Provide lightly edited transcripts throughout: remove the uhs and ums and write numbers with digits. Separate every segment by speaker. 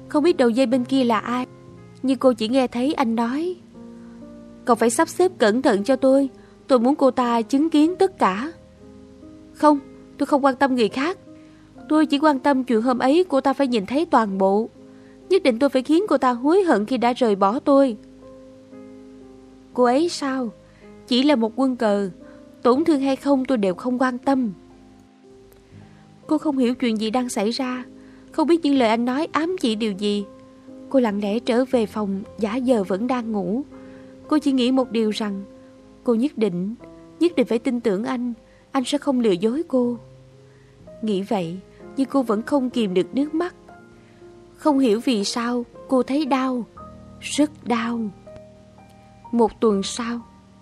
Speaker 1: Không biết đầu dây bên kia là ai, nhưng cô chỉ nghe thấy anh nói: cậu phải sắp xếp cẩn thận cho tôi muốn cô ta chứng kiến tất cả. Không, tôi không quan tâm người khác. Tôi chỉ quan tâm chuyện hôm ấy cô ta phải nhìn thấy toàn bộ. Nhất định tôi phải khiến cô ta hối hận khi đã rời bỏ tôi. Cô ấy sao? Chỉ là một quân cờ. Tổn thương hay không tôi đều không quan tâm. Cô không hiểu chuyện gì đang xảy ra, không biết những lời anh nói ám chỉ điều gì. Cô lặng lẽ trở về phòng, giả giờ vẫn đang ngủ. Cô chỉ nghĩ một điều rằng cô nhất định phải tin tưởng anh sẽ không lừa dối cô. Nghĩ vậy, nhưng cô vẫn không kìm được nước mắt. Không hiểu vì sao cô thấy đau, rất đau. Một tuần sau,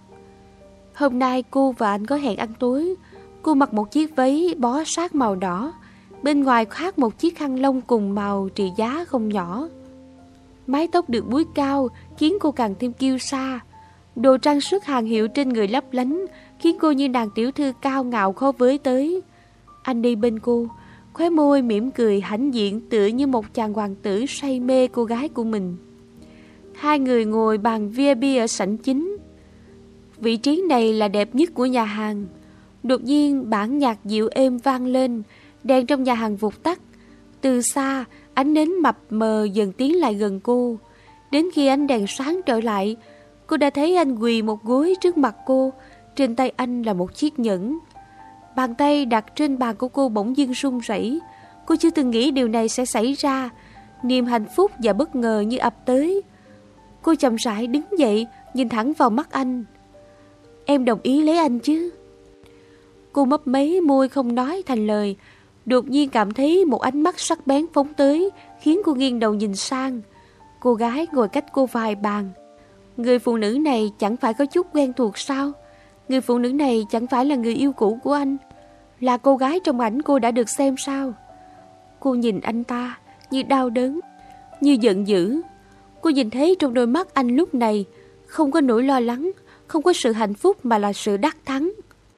Speaker 1: hôm nay cô và anh có hẹn ăn tối. Cô mặc một chiếc váy bó sát màu đỏ, bên ngoài khoác một chiếc khăn lông cùng màu trị giá không nhỏ. Mái tóc được búi cao khiến cô càng thêm kiêu sa. Đồ trang sức hàng hiệu trên người lấp lánh khiến cô như nàng tiểu thư cao ngạo khó với tới. Anh đi bên cô, khóe môi mỉm cười hãnh diện tựa như một chàng hoàng tử say mê cô gái của mình. Hai người ngồi bàn VIP ở sảnh chính. Vị trí này là đẹp nhất của nhà hàng. Đột nhiên bản nhạc dịu êm vang lên, đèn trong nhà hàng vụt tắt. Từ xa, ánh nến mập mờ dần tiến lại gần cô. Đến khi ánh đèn sáng trở lại, cô đã thấy anh quỳ một gối trước mặt cô. Trên tay anh là một chiếc nhẫn. Bàn tay đặt trên bàn của cô bỗng dưng run rẩy. Cô chưa từng nghĩ điều này sẽ xảy ra. Niềm hạnh phúc và bất ngờ như ập tới. Cô chậm rãi đứng dậy, nhìn thẳng vào mắt anh. Em đồng ý lấy anh chứ? Cô mấp máy môi không nói thành lời. Đột nhiên cảm thấy một ánh mắt sắc bén phóng tới, khiến cô nghiêng đầu nhìn sang. Cô gái ngồi cách cô vài bàn. Người phụ nữ này chẳng phải có chút quen thuộc sao? Người phụ nữ này chẳng phải là người yêu cũ của anh, là cô gái trong ảnh cô đã được xem sao? Cô nhìn anh ta như đau đớn, như giận dữ. Cô nhìn thấy trong đôi mắt anh lúc này không có nỗi lo lắng, không có sự hạnh phúc mà là sự đắc thắng.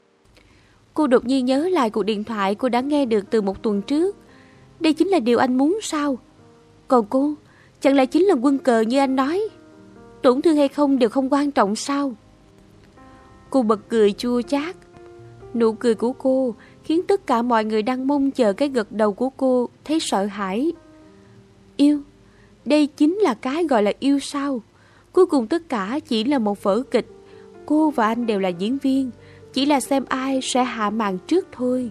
Speaker 1: Cô đột nhiên nhớ lại cuộc điện thoại cô đã nghe được từ một tuần trước. Đây chính là điều anh muốn sao? Còn cô, chẳng lẽ chính là quân cờ như anh nói? Tổn thương hay không đều không quan trọng sao? Cô bật cười chua chát. Nụ cười của cô khiến tất cả mọi người đang mong chờ cái gật đầu của cô thấy sợ hãi. Yêu, đây chính là cái gọi là yêu sao? Cuối cùng tất cả chỉ là một vở kịch. Cô và anh đều là diễn viên, chỉ là xem ai sẽ hạ màn trước thôi.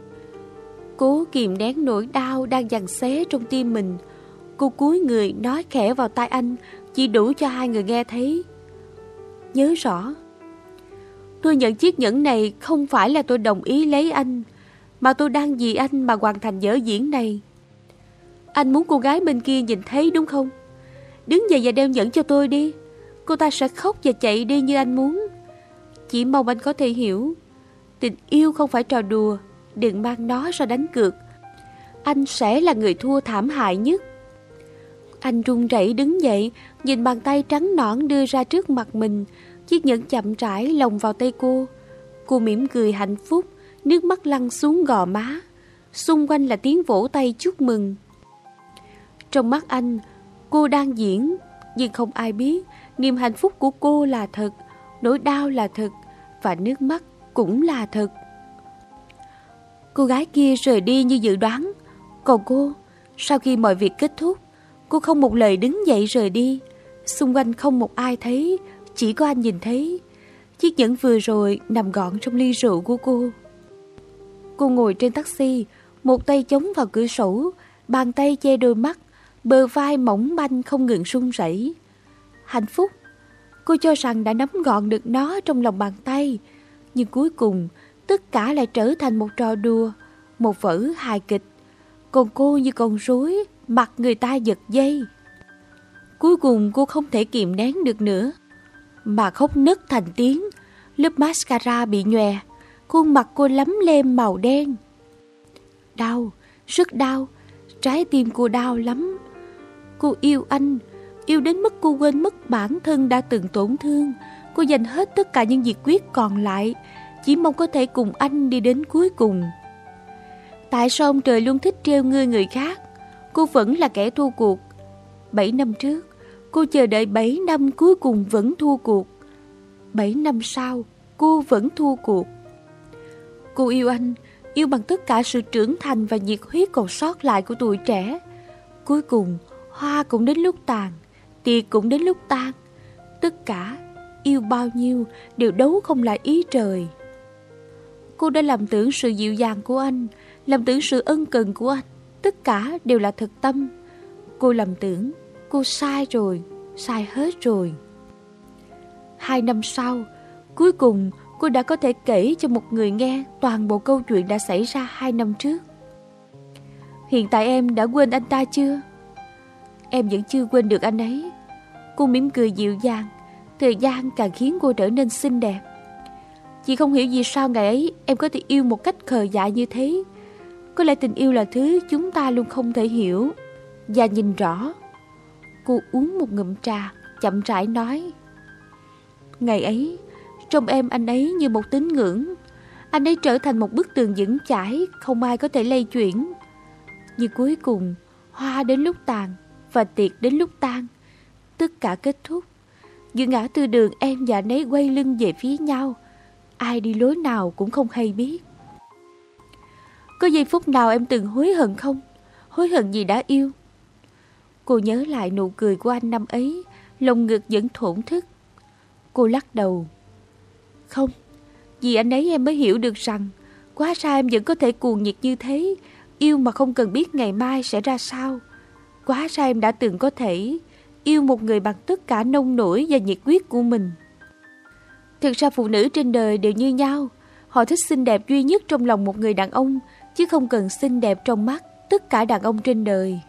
Speaker 1: Cố kìm nén nỗi đau đang giằng xé trong tim mình. Cô cúi người nói khẽ vào tai anh, chỉ đủ cho hai người nghe thấy. Nhớ rõ, tôi nhận chiếc nhẫn này không phải là tôi đồng ý lấy anh, mà tôi đang vì anh mà hoàn thành vở diễn này. Anh muốn cô gái bên kia nhìn thấy đúng không? Đứng dậy và đeo nhẫn cho tôi đi. Cô ta sẽ khóc và chạy đi như anh muốn. Chỉ mong anh có thể hiểu, tình yêu không phải trò đùa. Đừng mang nó ra đánh cược. Anh sẽ là người thua thảm hại nhất. Anh run rẩy đứng dậy, nhìn bàn tay trắng nõn đưa ra trước mặt mình. Chiếc nhẫn chậm rãi lồng vào tay cô. Cô mỉm cười hạnh phúc, nước mắt lăn xuống gò má. Xung quanh là tiếng vỗ tay chúc mừng. Trong mắt anh, cô đang diễn, nhưng không ai biết niềm hạnh phúc của cô là thật, nỗi đau là thật, và nước mắt cũng là thật. Cô gái kia rời đi như dự đoán. Còn cô, sau khi mọi việc kết thúc, cô không một lời đứng dậy rời đi. Xung quanh không một ai thấy, chỉ có anh nhìn thấy. Chiếc nhẫn vừa rồi nằm gọn trong ly rượu của cô. Cô ngồi trên taxi, một tay chống vào cửa sổ, bàn tay che đôi mắt, bờ vai mỏng manh không ngừng run rẩy. Hạnh phúc, cô cho rằng đã nắm gọn được nó trong lòng bàn tay, nhưng cuối cùng tất cả lại trở thành một trò đùa, một vở hài kịch. Còn cô như con rối mặc người ta giật dây. Cuối cùng cô không thể kìm nén được nữa, mà khóc nấc thành tiếng. Lớp mascara bị nhòe, khuôn mặt cô lấm lem màu đen. Đau, rất đau, trái tim cô đau lắm. Cô yêu anh, yêu đến mức cô quên mất bản thân đã từng tổn thương. Cô dành hết tất cả những nhiệt quyết còn lại, chỉ mong có thể cùng anh đi đến cuối cùng. Tại sao ông trời luôn thích trêu ngươi người khác? Cô vẫn là kẻ thua cuộc. 7 năm trước, cô chờ đợi 7 năm cuối cùng vẫn thua cuộc. 7 năm sau, cô vẫn thua cuộc. Cô yêu anh, yêu bằng tất cả sự trưởng thành và nhiệt huyết còn sót lại của tuổi trẻ. Cuối cùng, hoa cũng đến lúc tàn, tiệc cũng đến lúc tan. Tất cả, yêu bao nhiêu, đều đấu không lại ý trời. Cô đã làm tưởng sự dịu dàng của anh, làm tưởng sự ân cần của anh, tất cả đều là thật tâm. Cô làm tưởng, cô sai rồi, sai hết rồi. 2 năm sau, cuối cùng cô đã có thể kể cho một người nghe toàn bộ câu chuyện đã xảy ra 2 năm trước. Hiện tại em đã quên anh ta chưa? Em vẫn chưa quên được anh ấy. Cô mỉm cười dịu dàng. Thời gian càng khiến cô trở nên xinh đẹp. Chị không hiểu vì sao ngày ấy em có thể yêu một cách khờ dại như thế. Có lẽ tình yêu là thứ chúng ta luôn không thể hiểu và nhìn rõ. Cô uống một ngụm trà, chậm rãi nói: Ngày ấy, trong em anh ấy như một tín ngưỡng. Anh ấy trở thành một bức tường vững chãi, không ai có thể lay chuyển. Nhưng cuối cùng, hoa đến lúc tàn và tiệc đến lúc tan. Tất cả kết thúc. Giữa ngã tư đường, em và anh ấy quay lưng về phía nhau. Ai đi lối nào cũng không hay biết. Có giây phút nào em từng hối hận không? Hối hận gì đã yêu? Cô nhớ lại nụ cười của anh năm ấy, lồng ngực vẫn thổn thức. Cô lắc đầu. Không, vì anh ấy em mới hiểu được rằng quá ra em vẫn có thể cuồng nhiệt như thế, yêu mà không cần biết ngày mai sẽ ra sao. Quá ra em đã từng có thể yêu một người bằng tất cả nông nổi và nhiệt huyết của mình. Thực ra phụ nữ trên đời đều như nhau. Họ thích xinh đẹp duy nhất trong lòng một người đàn ông, chứ không cần xinh đẹp trong mắt tất cả đàn ông trên đời.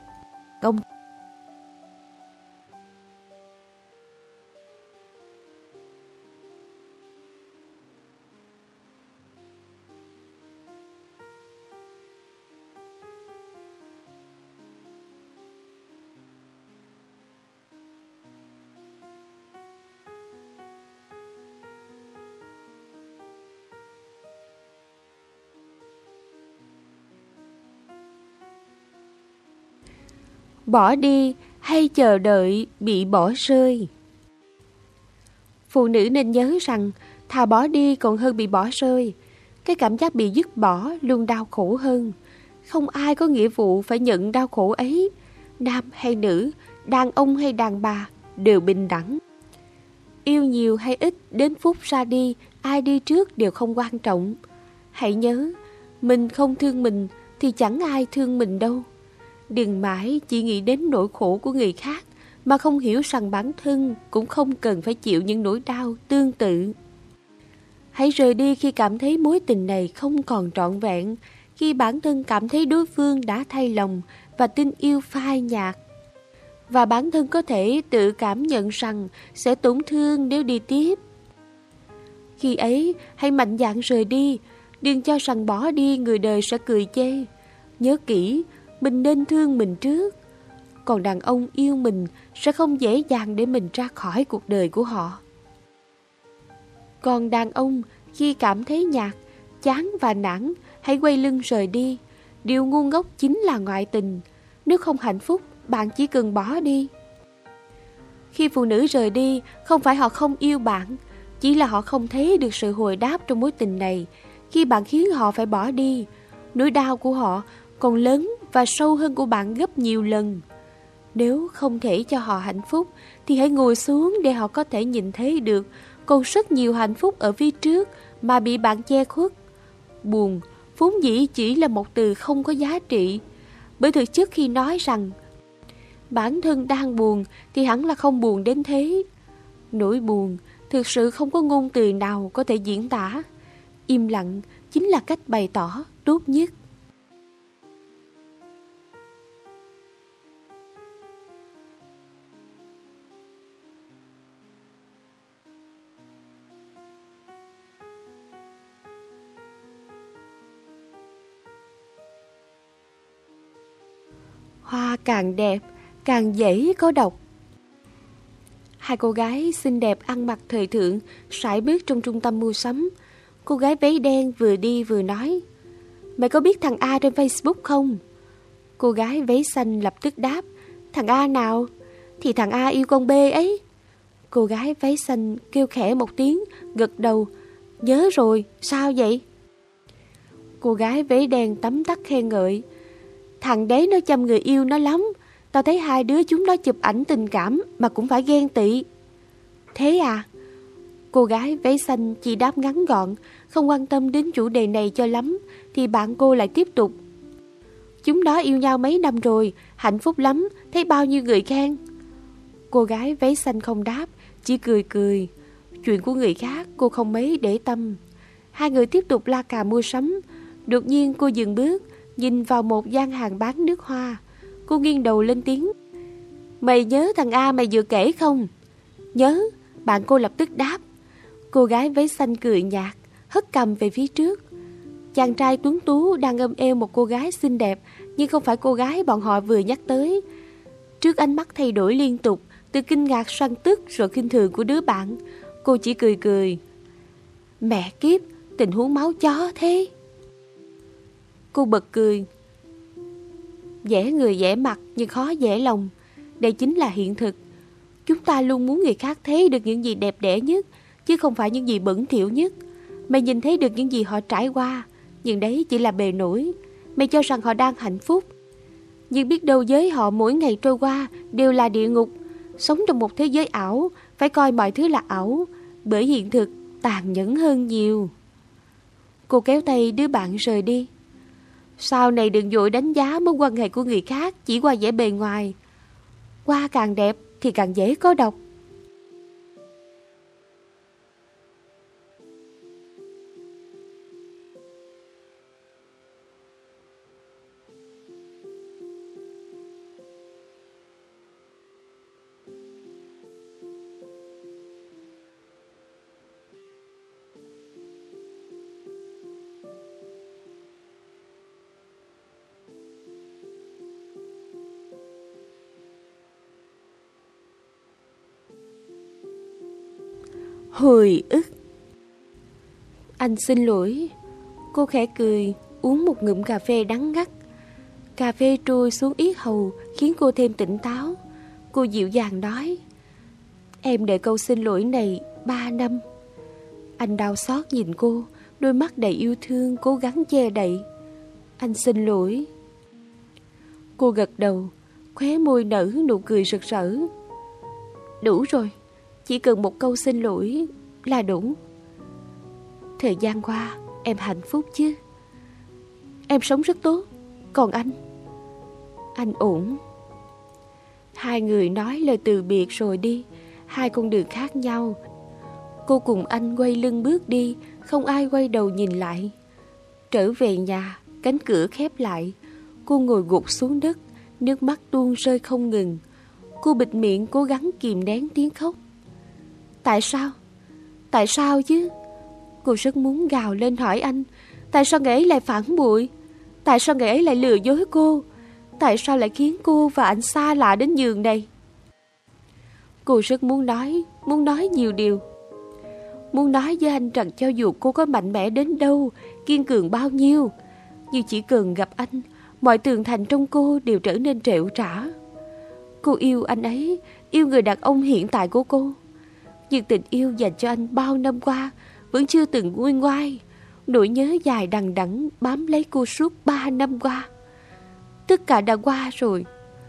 Speaker 1: Bỏ đi hay chờ đợi bị bỏ rơi? Phụ nữ nên nhớ rằng thà bỏ đi còn hơn bị bỏ rơi. Cái cảm giác bị dứt bỏ luôn đau khổ hơn. Không ai có nghĩa vụ phải nhận đau khổ ấy. Nam hay nữ, đàn ông hay đàn bà đều bình đẳng. Yêu nhiều hay ít, đến phút ra đi, ai đi trước đều không quan trọng. Hãy nhớ, mình không thương mình thì chẳng ai thương mình đâu. Đừng mãi chỉ nghĩ đến nỗi khổ của người khác mà không hiểu rằng bản thân cũng không cần phải chịu những nỗi đau tương tự. Hãy rời đi khi cảm thấy mối tình này không còn trọn vẹn, khi bản thân cảm thấy đối phương đã thay lòng và tình yêu phai nhạt. Và bản thân có thể tự cảm nhận rằng sẽ tổn thương nếu đi tiếp. Khi ấy, hãy mạnh dạn rời đi, đừng cho rằng bỏ đi người đời sẽ cười chê. Nhớ kỹ, mình nên thương mình trước. Còn đàn ông yêu mình sẽ không dễ dàng để mình ra khỏi cuộc đời của họ. Còn đàn ông khi cảm thấy nhạt, chán và nản, hãy quay lưng rời đi. Điều ngu ngốc chính là ngoại tình. Nếu không hạnh phúc, bạn chỉ cần bỏ đi. Khi phụ nữ rời đi, không phải họ không yêu bạn, chỉ là họ không thấy được sự hồi đáp trong mối tình này. Khi bạn khiến họ phải bỏ đi, nỗi đau của họ còn lớn và sâu hơn của bạn gấp nhiều lần. Nếu không thể cho họ hạnh phúc, thì hãy ngồi xuống để họ có thể nhìn thấy được còn rất nhiều hạnh phúc ở phía trước mà bị bạn che khuất. Buồn, vốn dĩ chỉ là một từ không có giá trị. Bởi thực chất khi nói rằng bản thân đang buồn thì hẳn là không buồn đến thế. Nỗi buồn thực sự không có ngôn từ nào có thể diễn tả. Im lặng chính là cách bày tỏ tốt nhất. Hoa càng đẹp, càng dễ có độc. Hai cô gái xinh đẹp ăn mặc thời thượng sải bước trong trung tâm mua sắm. Cô gái váy đen vừa đi vừa nói: Mày có biết thằng A trên Facebook không? Cô gái váy xanh lập tức đáp: Thằng A nào? Thì thằng A yêu con B ấy. Cô gái váy xanh kêu khẽ một tiếng, gật đầu. Nhớ rồi, sao vậy? Cô gái váy đen tấm tắc khen ngợi. Thằng đấy nó chăm người yêu nó lắm. Tao thấy hai đứa chúng nó chụp ảnh tình cảm mà cũng phải ghen tị. Thế à? Cô gái váy xanh chỉ đáp ngắn gọn, không quan tâm đến chủ đề này cho lắm. Thì bạn cô lại tiếp tục. Chúng nó yêu nhau mấy năm rồi, hạnh phúc lắm, thấy bao nhiêu người khen. Cô gái váy xanh không đáp, chỉ cười cười. Chuyện của người khác cô không mấy để tâm. Hai người tiếp tục la cà mua sắm. Đột nhiên cô dừng bước, nhìn vào một gian hàng bán nước hoa. Cô nghiêng đầu lên tiếng. Mày nhớ thằng A mày vừa kể không? Nhớ, bạn cô lập tức đáp. Cô gái váy xanh cười nhạt, hất cằm về phía trước. Chàng trai tuấn tú đang ôm eo một cô gái xinh đẹp, nhưng không phải cô gái bọn họ vừa nhắc tới. Trước ánh mắt thay đổi liên tục, từ kinh ngạc sang tức rồi khinh thường của đứa bạn, cô chỉ cười cười. Mẹ kiếp, tình huống máu chó thế. Cô bật cười. Dễ người dễ mặt nhưng khó dễ lòng. Đây chính là hiện thực. Chúng ta luôn muốn người khác thấy được những gì đẹp đẽ nhất, chứ không phải những gì bẩn thỉu nhất. Mày nhìn thấy được những gì họ trải qua, nhưng đấy chỉ là bề nổi. Mày cho rằng họ đang hạnh phúc, nhưng biết đâu với họ mỗi ngày trôi qua đều là địa ngục. Sống trong một thế giới ảo, phải coi mọi thứ là ảo, bởi hiện thực tàn nhẫn hơn nhiều. Cô kéo tay đứa bạn rời đi. Sau này đừng vội đánh giá mối quan hệ của người khác chỉ qua vẻ bề ngoài. Hoa càng đẹp thì càng dễ có độc. Hồi ức. Anh xin lỗi. Cô khẽ cười, uống một ngụm cà phê đắng ngắt. Cà phê trôi xuống yết hầu khiến cô thêm tỉnh táo. Cô dịu dàng nói. Em đợi câu xin lỗi này 3 năm. Anh đau xót nhìn cô, đôi mắt đầy yêu thương cố gắng che đậy. Anh xin lỗi. Cô gật đầu, khóe môi nở nụ cười rực rỡ. Đủ rồi, chỉ cần một câu xin lỗi là đủ. Thời gian qua em hạnh phúc chứ? Em sống rất tốt. Còn anh? Anh ổn. Hai người nói lời từ biệt rồi đi. Hai con đường khác nhau. Cô cùng anh quay lưng bước đi, không ai quay đầu nhìn lại. Trở về nhà, cánh cửa khép lại. Cô ngồi gục xuống đất, nước mắt tuôn rơi không ngừng. Cô bịt miệng cố gắng kìm nén tiếng khóc. Tại sao? Tại sao chứ? Cô rất muốn gào lên hỏi anh. Tại sao ngày ấy lại phản bội? Tại sao ngày ấy lại lừa dối cô? Tại sao lại khiến cô và anh xa lạ đến nhường này? Cô rất muốn nói nhiều điều. Muốn nói với anh rằng cho dù cô có mạnh mẽ đến đâu, kiên cường bao nhiêu, nhưng chỉ cần gặp anh, mọi tường thành trong cô đều trở nên trệu trã. Cô yêu anh ấy, yêu người đàn ông hiện tại của cô. Nhưng tình yêu dành cho anh bao năm qua vẫn chưa từng nguôi ngoai. Nỗi nhớ dài đằng đẵng bám lấy cô suốt 3 năm qua. Tất cả đã qua rồi.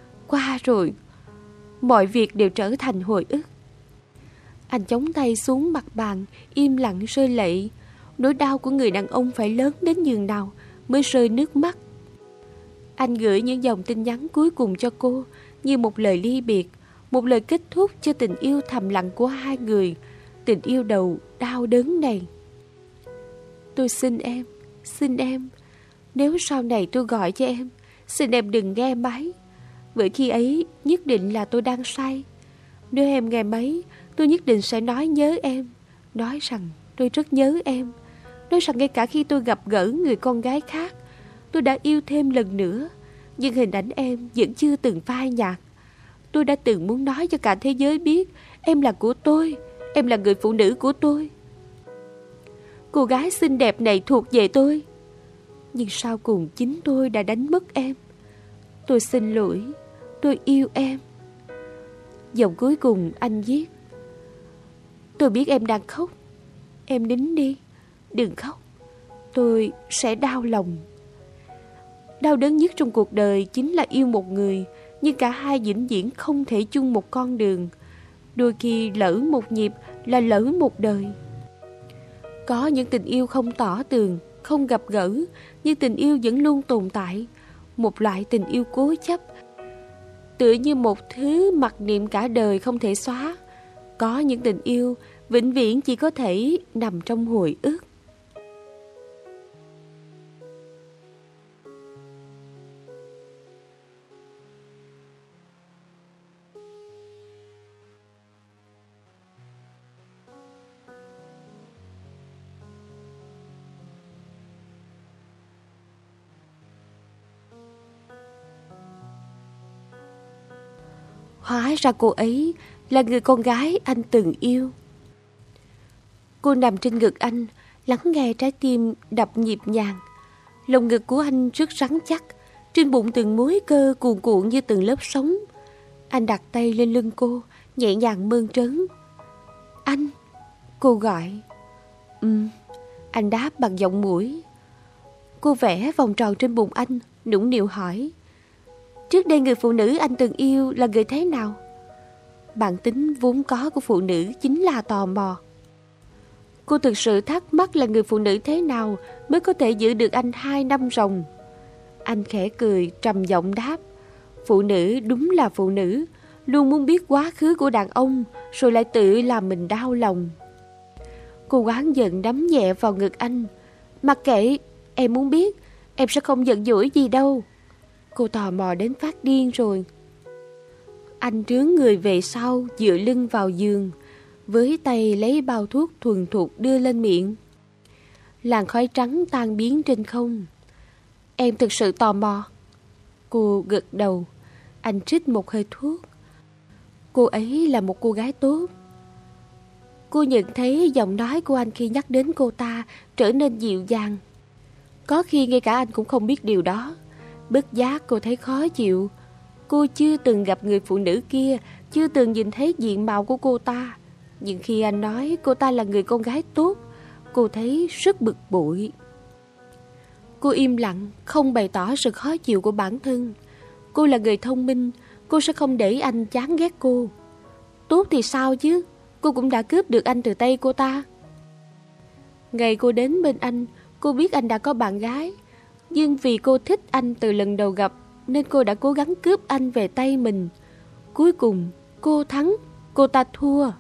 Speaker 1: Mọi việc đều trở thành hồi ức. Anh chống tay xuống mặt bàn, im lặng rơi lệ. Nỗi đau của người đàn ông phải lớn đến nhường nào mới rơi nước mắt. Anh gửi những dòng tin nhắn cuối cùng cho cô, như một lời ly biệt, một lời kết thúc cho tình yêu thầm lặng của hai người. Tình yêu đầu đau đớn này. Tôi xin em, nếu sau này tôi gọi cho em, xin em đừng nghe máy. Bởi khi ấy nhất định là tôi đang say. Nếu em nghe máy, tôi nhất định sẽ nói nhớ em, nói rằng tôi rất nhớ em, nói rằng ngay cả khi tôi gặp gỡ người con gái khác, tôi đã yêu thêm lần nữa, nhưng hình ảnh em vẫn chưa từng phai nhạt. Tôi đã từng muốn nói cho cả thế giới biết em là của tôi, em là người phụ nữ của tôi. Cô gái xinh đẹp này thuộc về tôi. Nhưng sau cùng chính tôi đã đánh mất em. Tôi xin lỗi, tôi yêu em. Dòng cuối cùng anh viết: tôi biết em đang khóc. Em nín đi, đừng khóc. Tôi sẽ đau lòng. Đau đớn nhất trong cuộc đời chính là yêu một người, nhưng cả hai vĩnh viễn không thể chung một con đường. Đôi khi lỡ một nhịp là lỡ một đời. Có những tình yêu không tỏ tường, không gặp gỡ, nhưng tình yêu vẫn luôn tồn tại. Một loại tình yêu cố chấp, tựa như một thứ mặc niệm cả đời không thể xóa. Có những tình yêu vĩnh viễn chỉ có thể nằm trong hồi ức. Hóa ra cô ấy là người con gái anh từng yêu. Cô nằm trên ngực anh, lắng nghe trái tim đập nhịp nhàng. Lồng ngực của anh rất rắn chắc, trên bụng từng múi cơ cuồn cuộn như từng lớp sóng. Anh đặt tay lên lưng cô, nhẹ nhàng mơn trớn. Anh, cô gọi. Anh đáp bằng giọng mũi. Cô vẽ vòng tròn trên bụng anh, nũng nịu hỏi: trước đây người phụ nữ anh từng yêu là người thế nào? Bản tính vốn có của phụ nữ chính là tò mò. Cô thực sự thắc mắc là người phụ nữ thế nào mới có thể giữ được anh 2 năm ròng. Anh khẽ cười, trầm giọng đáp: phụ nữ đúng là phụ nữ, luôn muốn biết quá khứ của đàn ông, rồi lại tự làm mình đau lòng. Cô oán giận đấm nhẹ vào ngực anh. Mặc kệ, em muốn biết, em sẽ không giận dỗi gì đâu. Cô tò mò đến phát điên rồi. Anh trướng người về sau, dựa lưng vào giường, với tay lấy bao thuốc thuần thục đưa lên miệng. Làn khói trắng tan biến trên không. Em thực sự tò mò. Cô gật đầu. Anh trích một hơi thuốc. Cô ấy là một cô gái tốt. Cô nhận thấy giọng nói của anh khi nhắc đến cô ta trở nên dịu dàng. Có khi ngay cả anh cũng không biết điều đó. Bất giác cô thấy khó chịu. Cô chưa từng gặp người phụ nữ kia, chưa từng nhìn thấy diện mạo của cô ta. Nhưng khi anh nói cô ta là người con gái tốt, cô thấy rất bực bội. Cô im lặng, không bày tỏ sự khó chịu của bản thân. Cô là người thông minh, cô sẽ không để anh chán ghét cô. Tốt thì sao chứ, cô cũng đã cướp được anh từ tay cô ta. Ngày cô đến bên anh, cô biết anh đã có bạn gái. Nhưng vì cô thích anh từ lần đầu gặp, nên cô đã cố gắng cướp anh về tay mình. Cuối cùng cô thắng, cô ta thua.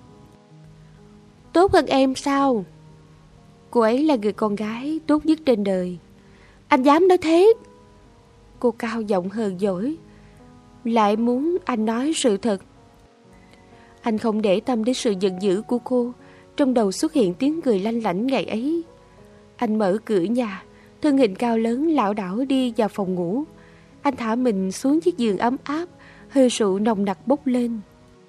Speaker 1: Tốt hơn em sao? Cô ấy là người con gái tốt nhất trên đời. Anh dám nói thế? Cô cao giọng hờn dỗi, lại muốn anh nói sự thật. Anh không để tâm đến sự giận dữ của cô. Trong đầu xuất hiện tiếng cười lanh lảnh ngày ấy. Anh mở cửa nhà, thân hình cao lớn lảo đảo đi vào phòng ngủ. Anh thả mình xuống chiếc giường ấm áp, hơi rượu nồng nặc bốc lên.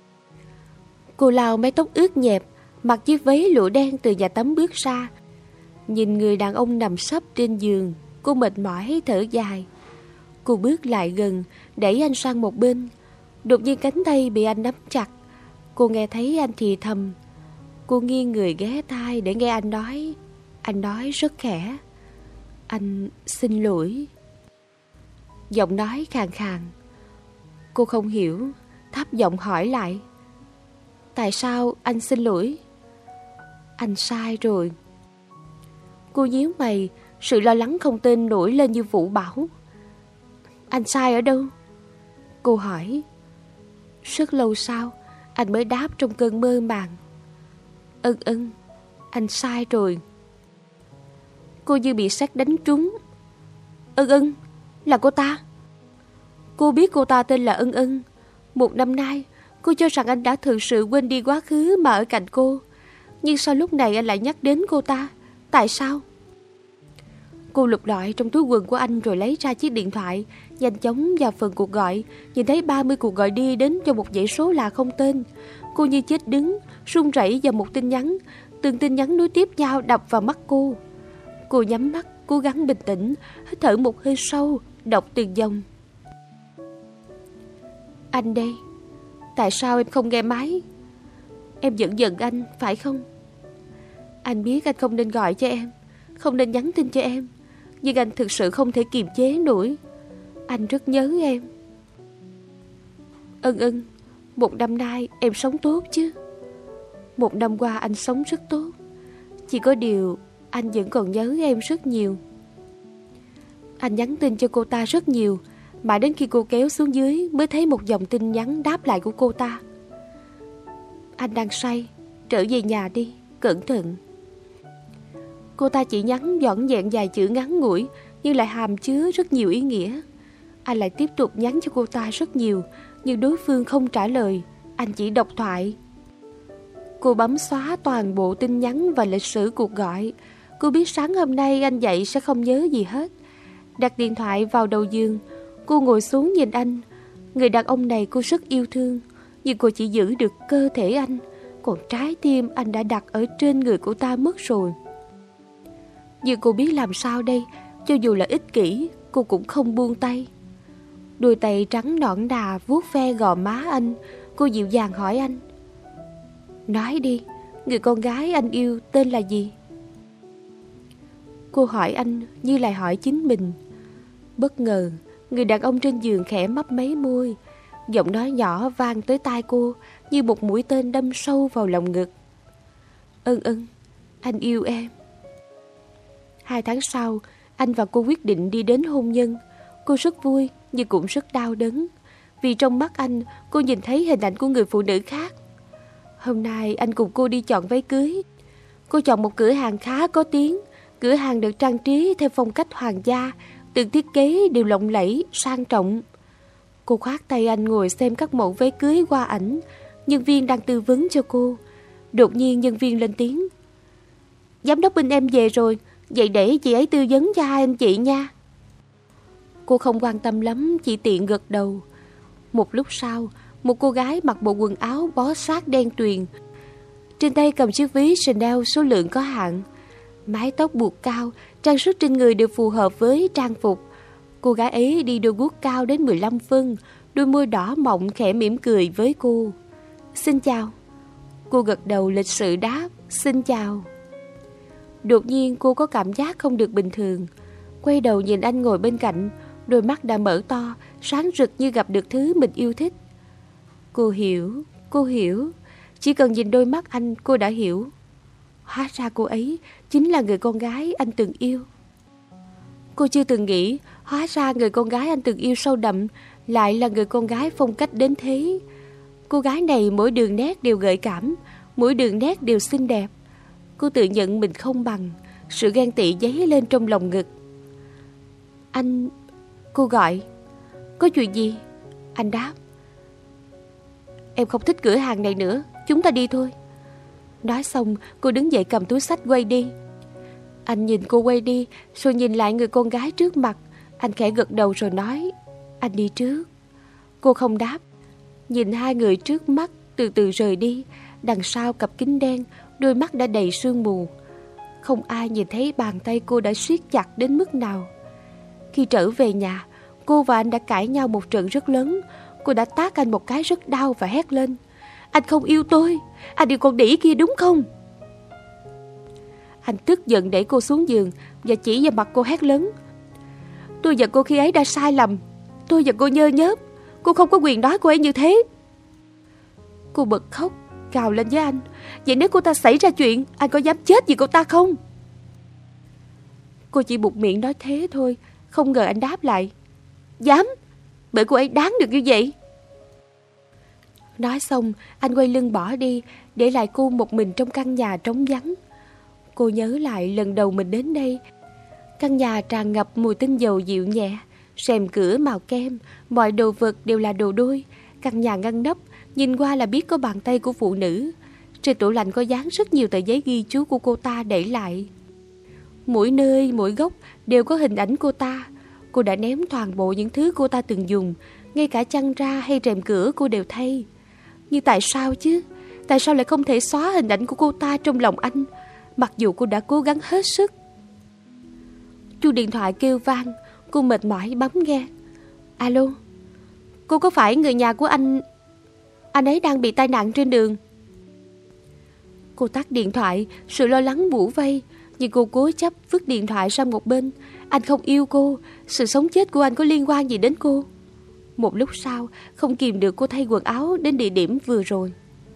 Speaker 1: Cô lau mái tóc ướt nhẹp, mặc chiếc váy lụa đen từ nhà tắm bước ra. Nhìn người đàn ông nằm sấp trên giường, cô mệt mỏi thở dài. Cô bước lại gần, đẩy anh sang một bên. Đột nhiên cánh tay bị anh nắm chặt. Cô nghe thấy anh thì thầm. Cô nghiêng người ghé tai để nghe anh nói. Anh nói rất khẽ: anh xin lỗi. Giọng nói khàn khàn. Cô không hiểu, thấp giọng hỏi lại: tại sao anh xin lỗi? Anh sai rồi. Cô nhíu mày, sự lo lắng không tên nổi lên như vũ bão. Anh sai ở đâu? Cô hỏi. Rất lâu sau, anh mới đáp trong cơn mơ màng. Anh sai rồi. Cô như bị sét đánh trúng. Là cô ta. Cô biết cô ta tên là Ân. 1 năm nay, cô cho rằng anh đã thực sự quên đi quá khứ mà ở cạnh cô. Nhưng sao lúc này anh lại nhắc đến cô ta? Tại sao? Cô lục lọi trong túi quần của anh rồi lấy ra chiếc điện thoại, nhanh chóng vào phần cuộc gọi, nhìn thấy 30 cuộc gọi đi đến cho một dãy số lạ không tên. Cô như chết đứng, run rẩy vào một tin nhắn. Từng tin nhắn nối tiếp nhau đập vào mắt cô. Cô nhắm mắt, cố gắng bình tĩnh, hít thở một hơi sâu, đọc từng dòng. Anh đây, Tại sao em không nghe máy? Em vẫn giận anh, phải không? Anh biết anh không nên gọi cho em, không nên nhắn tin cho em, nhưng anh thực sự không thể kiềm chế nổi. Anh rất nhớ em. Ân, 1 năm nay em sống tốt chứ? 1 năm qua anh sống rất tốt. Chỉ có điều anh vẫn còn nhớ em rất nhiều. Anh nhắn tin cho cô ta rất nhiều, mãi đến khi cô kéo xuống dưới mới thấy một dòng tin nhắn đáp lại của cô ta. Anh đang say, trở về nhà đi, cẩn thận. Cô ta chỉ nhắn vỏn vẹn vài chữ ngắn ngủi, nhưng lại hàm chứa rất nhiều ý nghĩa. Anh lại tiếp tục nhắn cho cô ta rất nhiều, nhưng đối phương không trả lời. Anh chỉ đọc thoại. Cô bấm xóa toàn bộ tin nhắn và lịch sử cuộc gọi. Cô biết sáng hôm nay anh dậy sẽ không nhớ gì hết. Đặt điện thoại vào đầu giường, cô ngồi xuống nhìn anh. Người đàn ông này cô rất yêu thương, nhưng cô chỉ giữ được cơ thể anh, còn trái tim anh đã đặt ở trên người cô ta mất rồi. Nhưng cô biết làm sao đây, cho dù là ích kỷ, cô cũng không buông tay. Đôi tay trắng nõn nà vuốt ve gò má anh, cô dịu dàng hỏi anh. Nói đi, người con gái anh yêu tên là gì? Cô hỏi anh như lại hỏi chính mình. Bất ngờ, người đàn ông trên giường khẽ mấp máy môi. Giọng nói nhỏ vang tới tai cô như một mũi tên đâm sâu vào lòng ngực. Ân, anh yêu em. 2 tháng sau, anh và cô quyết định đi đến hôn nhân. Cô rất vui nhưng cũng rất đau đớn, vì trong mắt anh cô nhìn thấy hình ảnh của người phụ nữ khác. Hôm nay anh cùng cô đi chọn váy cưới. Cô chọn một cửa hàng khá có tiếng. Cửa hàng được trang trí theo phong cách hoàng gia, từng thiết kế đều lộng lẫy, sang trọng. Cô khoác tay anh ngồi xem các mẫu váy cưới qua ảnh. Nhân viên đang tư vấn cho cô. Đột nhiên nhân viên lên tiếng. Giám đốc bên em về rồi, vậy để chị ấy tư vấn cho hai anh chị nha. Cô không quan tâm lắm, chỉ tiện gật đầu. Một lúc sau, một cô gái mặc bộ quần áo bó sát đen tuyền, trên tay cầm chiếc ví Chanel số lượng có hạn, mái tóc buộc cao, trang sức trên người đều phù hợp với trang phục. Cô gái ấy đi đôi guốc cao đến 15 phân, đôi môi đỏ mọng khẽ mỉm cười với cô. Xin chào. Cô gật đầu lịch sự đáp, xin chào. Đột nhiên cô có cảm giác không được bình thường. Quay đầu nhìn anh ngồi bên cạnh, đôi mắt đã mở to, sáng rực như gặp được thứ mình yêu thích. Cô hiểu. Chỉ cần nhìn đôi mắt anh cô đã hiểu. Hóa ra cô ấy chính là người con gái anh từng yêu. Cô chưa từng nghĩ, hóa ra người con gái anh từng yêu sâu đậm lại là người con gái phong cách đến thế. Cô gái này mỗi đường nét đều gợi cảm, mỗi đường nét đều xinh đẹp. Cô tự nhận mình không bằng, sự ghen tị dấy lên trong lòng ngực. Anh... Cô gọi. Có chuyện gì? Anh đáp. Em không thích cửa hàng này nữa, chúng ta đi thôi. Nói xong cô đứng dậy cầm túi xách quay đi. Anh nhìn cô quay đi, rồi nhìn lại người con gái trước mặt. Anh khẽ gật đầu rồi nói, anh đi trước. Cô không đáp, nhìn hai người trước mắt từ từ rời đi. Đằng sau cặp kính đen, đôi mắt đã đầy sương mù. Không ai nhìn thấy bàn tay cô đã siết chặt đến mức nào. Khi trở về nhà, cô và anh đã cãi nhau một trận rất lớn. Cô đã tát anh một cái rất đau và hét lên, anh không yêu tôi, anh yêu con đĩ kia đúng không? Anh tức giận đẩy cô xuống giường và chỉ vào mặt cô hét lớn, tôi và cô khi ấy đã sai lầm. Tôi và cô nhơ nhớp, cô không có quyền nói cô ấy như thế. Cô bật khóc, gào lên với anh, vậy nếu cô ta xảy ra chuyện, anh có dám chết vì cô ta không? Cô chỉ buột miệng nói thế thôi. Không ngờ anh đáp lại, dám, bởi cô ấy đáng được như vậy. Nói xong anh quay lưng bỏ đi, để lại cô một mình trong căn nhà trống vắng. Cô nhớ lại lần đầu mình đến đây. Căn nhà tràn ngập mùi tinh dầu dịu nhẹ, rèm cửa màu kem, mọi đồ vật đều là đồ đôi. Căn nhà ngăn nắp, nhìn qua là biết có bàn tay của phụ nữ. Trên tủ lạnh có dán rất nhiều tờ giấy ghi chú của cô ta để lại. Mỗi nơi, mỗi góc đều có hình ảnh cô ta. Cô đã ném toàn bộ những thứ cô ta từng dùng, ngay cả chăn ra hay rèm cửa cô đều thay. Nhưng tại sao chứ? Tại sao lại không thể xóa hình ảnh của cô ta trong lòng anh, mặc dù cô đã cố gắng hết sức? Chuông điện thoại kêu vang, cô mệt mỏi bấm nghe. Alo, cô có phải người nhà của anh? Anh ấy đang bị tai nạn trên đường. Cô tắt điện thoại, sự lo lắng bủa vây, nhưng cô cố chấp vứt điện thoại sang một bên. Anh không yêu cô, sự sống chết của anh có liên quan gì đến cô? Một lúc sau, không kìm được cô thay quần áo đến địa điểm vừa rồi.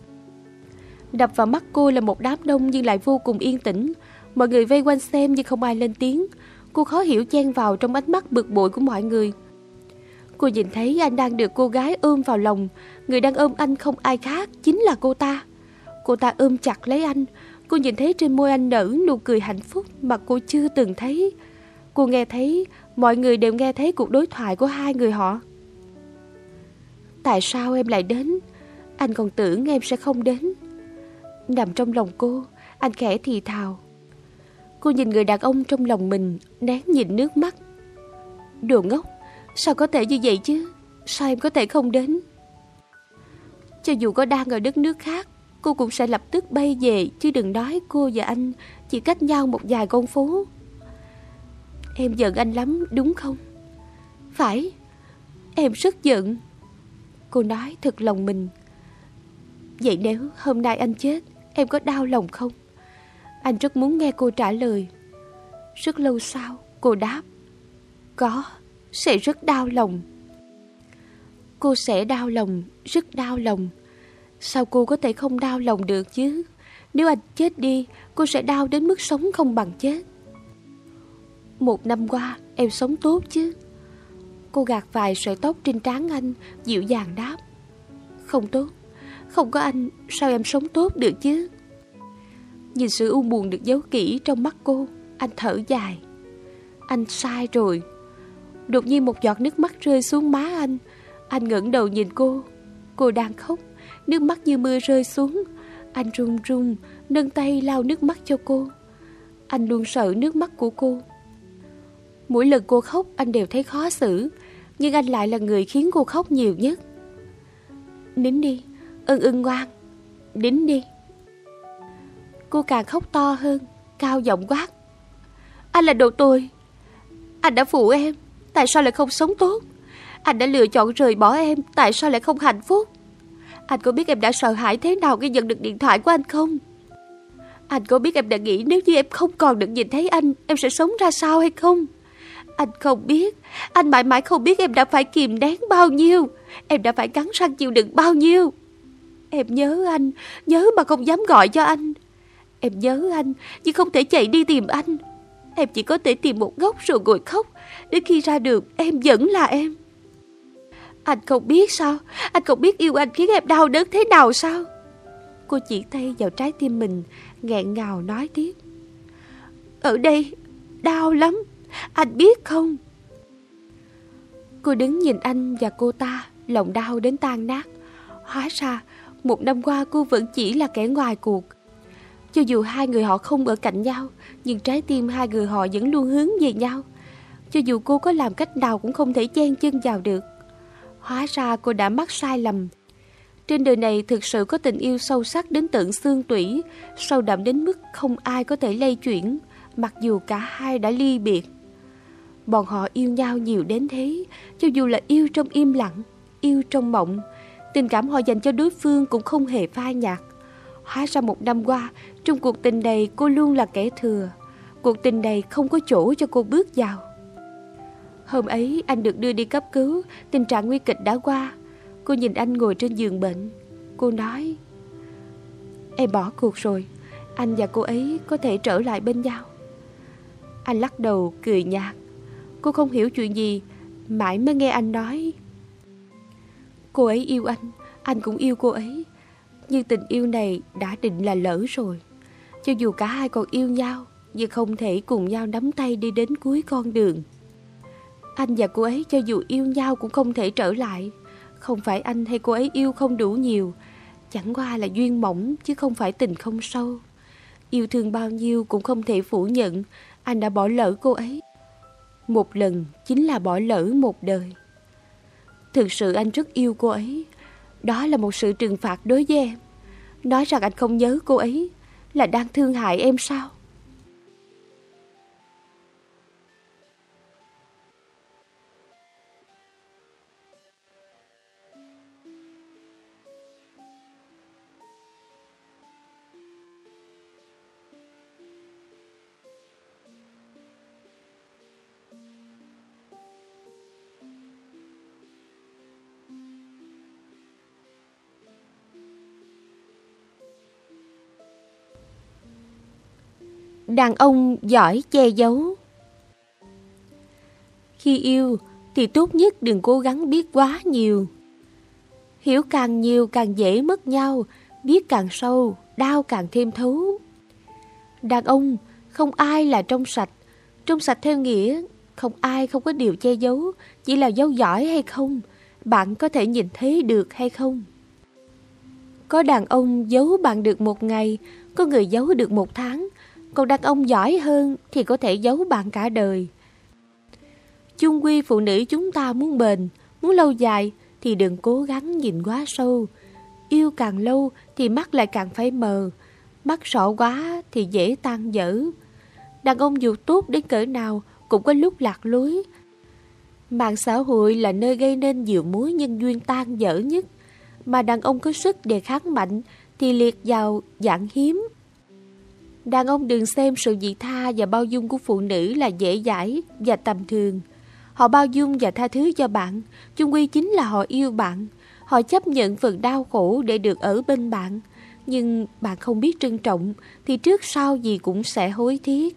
Speaker 1: Đập vào mắt cô là một đám đông nhưng lại vô cùng yên tĩnh. Mọi người vây quanh xem nhưng không ai lên tiếng. Cô khó hiểu chen vào trong ánh mắt bực bội của mọi người. Cô nhìn thấy anh đang được cô gái ôm vào lòng. Người đang ôm anh không ai khác, chính là cô ta. Cô ta ôm chặt lấy anh. Cô nhìn thấy trên môi anh nở nụ cười hạnh phúc mà cô chưa từng thấy. Cô nghe thấy, mọi người đều nghe thấy cuộc đối thoại của hai người họ. Tại sao em lại đến? Anh còn tưởng em sẽ không đến. Nằm trong lòng cô, anh khẽ thì thào. Cô nhìn người đàn ông trong lòng mình, nén nhìn nước mắt. Đồ ngốc, sao có thể như vậy chứ? Sao em có thể không đến? Cho dù có đang ở đất nước khác, cô cũng sẽ lập tức bay về, chứ đừng nói cô và anh chỉ cách nhau một vài con phố. Em giận anh lắm đúng không? Phải, em rất giận. Cô nói thật lòng mình. Vậy nếu hôm nay anh chết, em có đau lòng không? Anh rất muốn nghe cô trả lời. Rất lâu sau, cô đáp. Có, sẽ rất đau lòng. Cô sẽ đau lòng, rất đau lòng. Sao cô có thể không đau lòng được chứ? Nếu anh chết đi, cô sẽ đau đến mức sống không bằng chết. Một năm qua, em sống tốt chứ? Cô gạt vài sợi tóc trên trán anh, dịu dàng đáp. Không tốt, không có anh, sao em sống tốt được chứ? Nhìn sự u buồn được giấu kỹ trong mắt cô, anh thở dài. Anh sai rồi. Đột nhiên một giọt nước mắt rơi xuống má anh. Anh ngẩng đầu nhìn cô đang khóc, nước mắt như mưa rơi xuống. Anh run run nâng tay lau nước mắt cho cô. Anh luôn sợ nước mắt của cô. Mỗi lần cô khóc anh đều thấy khó xử, nhưng anh lại là người khiến cô khóc nhiều nhất. Nín đi, Ân ngoan, nín đi. Cô càng khóc to hơn, cao giọng quát. Anh là đồ tồi. Anh đã phụ em, tại sao lại không sống tốt? Anh đã lựa chọn rời bỏ em, tại sao lại không hạnh phúc? Anh có biết em đã sợ hãi thế nào khi nhận được điện thoại của anh không? Anh có biết em đã nghĩ nếu như em không còn được nhìn thấy anh, em sẽ sống ra sao hay không? Anh không biết, anh mãi mãi không biết em đã phải kìm nén bao nhiêu, em đã phải cắn răng chịu đựng bao nhiêu. Em nhớ anh, nhớ mà không dám gọi cho anh. Em nhớ anh, nhưng không thể chạy đi tìm anh. Em chỉ có thể tìm một góc rồi ngồi khóc. Đến khi ra đường, em vẫn là em. Anh không biết sao? Anh không biết yêu anh khiến em đau đớn thế nào sao? Cô chỉ tay vào trái tim mình, nghẹn ngào nói tiếp. Ở đây, đau lắm. Anh biết không? Cô đứng nhìn anh và cô ta, lòng đau đến tan nát. Hóa ra, một năm qua cô vẫn chỉ là kẻ ngoài cuộc. Cho dù hai người họ không ở cạnh nhau, nhưng trái tim hai người họ vẫn luôn hướng về nhau. Cho dù cô có làm cách nào cũng không thể chen chân vào được. Hóa ra cô đã mắc sai lầm. Trên đời này thực sự có tình yêu sâu sắc đến tận xương tủy, sâu đậm đến mức không ai có thể lay chuyển, mặc dù cả hai đã ly biệt. Bọn họ yêu nhau nhiều đến thế, cho dù là yêu trong im lặng, yêu trong mộng, tình cảm họ dành cho đối phương cũng không hề phai nhạt. Hóa ra một năm qua, trong cuộc tình này cô luôn là kẻ thừa. Cuộc tình này không có chỗ cho cô bước vào. Hôm ấy anh được đưa đi cấp cứu, tình trạng nguy kịch đã qua. Cô nhìn anh ngồi trên giường bệnh. Cô nói, em bỏ cuộc rồi, anh và cô ấy có thể trở lại bên nhau. Anh lắc đầu cười nhạt. Cô không hiểu chuyện gì, mãi mới nghe anh nói, cô ấy yêu anh cũng yêu cô ấy. Nhưng tình yêu này đã định là lỡ rồi. Cho dù cả hai còn yêu nhau, nhưng không thể cùng nhau nắm tay đi đến cuối con đường. Anh và cô ấy cho dù yêu nhau cũng không thể trở lại. Không phải anh hay cô ấy yêu không đủ nhiều, chẳng qua là duyên mỏng chứ không phải tình không sâu. Yêu thương bao nhiêu cũng không thể phủ nhận anh đã bỏ lỡ cô ấy. Một lần chính là bỏ lỡ một đời. Thực sự anh rất yêu cô ấy. Đó là một sự trừng phạt đối với em. Nói rằng anh không nhớ cô ấy là đang thương hại em sao? Đàn ông giỏi che giấu. Khi yêu thì tốt nhất đừng cố gắng biết quá nhiều. Hiểu càng nhiều càng dễ mất nhau, biết càng sâu, đau càng thêm thấu. Đàn ông không ai là trong sạch theo nghĩa không ai không có điều che giấu, chỉ là giấu giỏi hay không, bạn có thể nhìn thấy được hay không. Có đàn ông giấu bạn được một ngày, có người giấu được một tháng, còn đàn ông giỏi hơn thì có thể giấu bạn cả đời. Chung quy phụ nữ chúng ta muốn bền, muốn lâu dài thì đừng cố gắng nhìn quá sâu. Yêu càng lâu thì mắt lại càng phải mờ, mắt sọ quá thì dễ tan dở. Đàn ông dù tốt đến cỡ nào cũng có lúc lạc lối. Mạng xã hội là nơi gây nên nhiều mối nhân duyên tan dở nhất, mà đàn ông có sức đề kháng mạnh thì liệt vào dạng hiếm. Đàn ông đừng xem sự vị tha và bao dung của phụ nữ là dễ dãi và tầm thường. Họ bao dung và tha thứ cho bạn, chung quy chính là họ yêu bạn. Họ chấp nhận phần đau khổ để được ở bên bạn. Nhưng bạn không biết trân trọng thì trước sau gì cũng sẽ hối tiếc.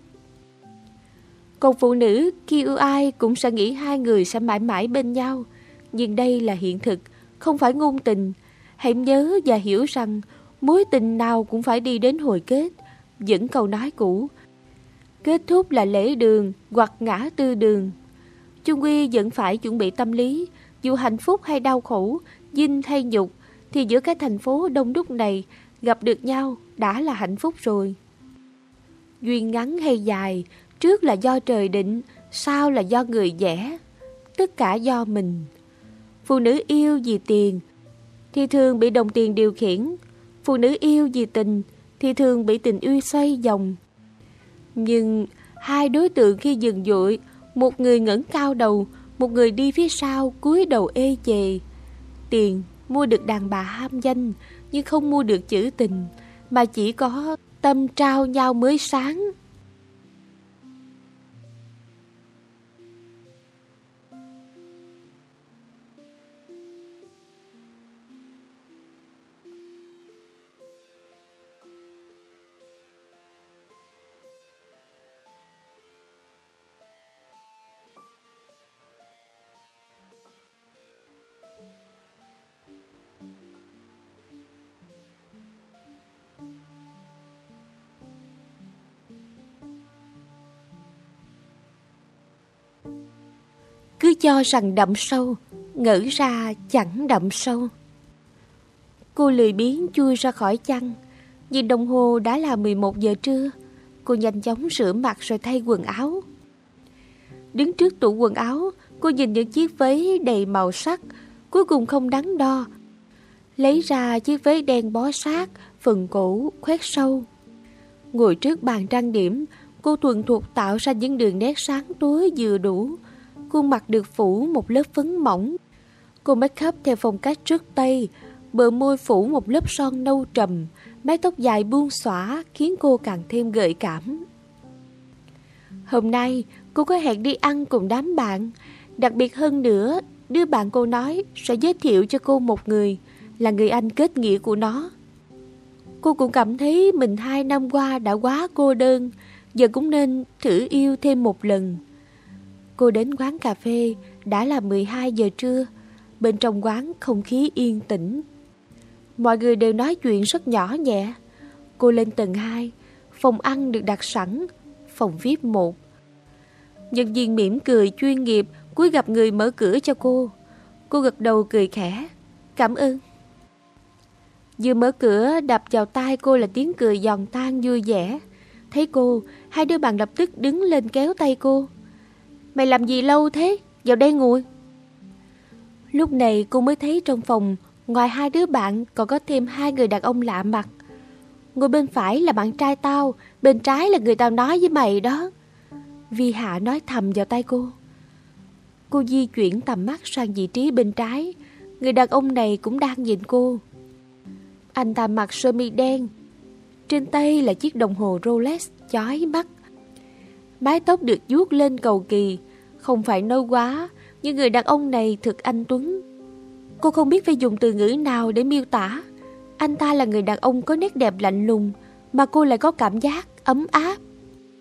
Speaker 1: Còn phụ nữ khi yêu ai cũng sẽ nghĩ hai người sẽ mãi mãi bên nhau. Nhưng đây là hiện thực, không phải ngôn tình. Hãy nhớ và hiểu rằng mối tình nào cũng phải đi đến hồi kết. Vẫn câu nói cũ, kết thúc là lễ đường hoặc ngã tư đường. Chung quy vẫn phải chuẩn bị tâm lý. Dù hạnh phúc hay đau khổ, vinh hay nhục, thì giữa cái thành phố đông đúc này gặp được nhau đã là hạnh phúc rồi. Duyên ngắn hay dài, trước là do trời định, sau là do người vẽ. Tất cả do mình. Phụ nữ yêu vì tiền thì thường bị đồng tiền điều khiển. Phụ nữ yêu vì tình thì thường bị tình yêu xoay vòng. Nhưng hai đối tượng khi dừng dụi, một người ngẩng cao đầu, một người đi phía sau cúi đầu ê chề. Tiền mua được đàn bà ham danh, nhưng không mua được chữ tình, mà chỉ có tâm trao nhau mới sáng. Cứ cho rằng đậm sâu, ngỡ ra chẳng đậm sâu. Cô lười biếng chui ra khỏi chăn. Nhìn đồng hồ đã là 11 giờ trưa. Cô nhanh chóng rửa mặt rồi thay quần áo. Đứng trước tủ quần áo, cô nhìn những chiếc váy đầy màu sắc. Cuối cùng không đắn đo, lấy ra chiếc váy đen bó sát, phần cổ khoét sâu. Ngồi trước bàn trang điểm, cô thuần thục tạo ra những đường nét sáng tối vừa đủ. Khuôn mặt được phủ một lớp phấn mỏng. Cô make up theo phong cách trước Tây, bờ môi phủ một lớp son nâu trầm, mái tóc dài buông xõa khiến cô càng thêm gợi cảm. Hôm nay cô có hẹn đi ăn cùng đám bạn. Đặc biệt hơn nữa, đứa bạn cô nói sẽ giới thiệu cho cô một người, là người anh kết nghĩa của nó. Cô cũng cảm thấy mình 2 năm qua đã quá cô đơn, giờ cũng nên thử yêu thêm một lần. Cô đến quán cà phê, đã là 12 giờ trưa. Bên trong quán không khí yên tĩnh. Mọi người đều nói chuyện rất nhỏ nhẹ. Cô lên tầng 2, phòng ăn được đặt sẵn, phòng VIP 1. Nhân viên mỉm cười chuyên nghiệp cúi gặp người mở cửa cho cô. Cô gật đầu cười khẽ, cảm ơn. Vừa mở cửa đập vào tai cô là tiếng cười giòn tan vui vẻ. Thấy cô, hai đứa bạn lập tức đứng lên kéo tay cô. Mày làm gì lâu thế? Vào đây ngồi. Lúc này cô mới thấy trong phòng, ngoài hai đứa bạn còn có thêm 2 người đàn ông lạ mặt. Ngồi bên phải là bạn trai tao, bên trái là người tao nói với mày đó. Vi Hạ nói thầm vào tay cô. Cô di chuyển tầm mắt sang vị trí bên trái. Người đàn ông này cũng đang nhìn cô. Anh ta mặc sơ mi đen, trên tay là chiếc đồng hồ Rolex chói mắt. Mái tóc được vuốt lên cầu kỳ, không phải nâu quá, nhưng người đàn ông này thực anh tuấn. Cô không biết phải dùng từ ngữ nào để miêu tả. Anh ta là người đàn ông có nét đẹp lạnh lùng, mà cô lại có cảm giác ấm áp.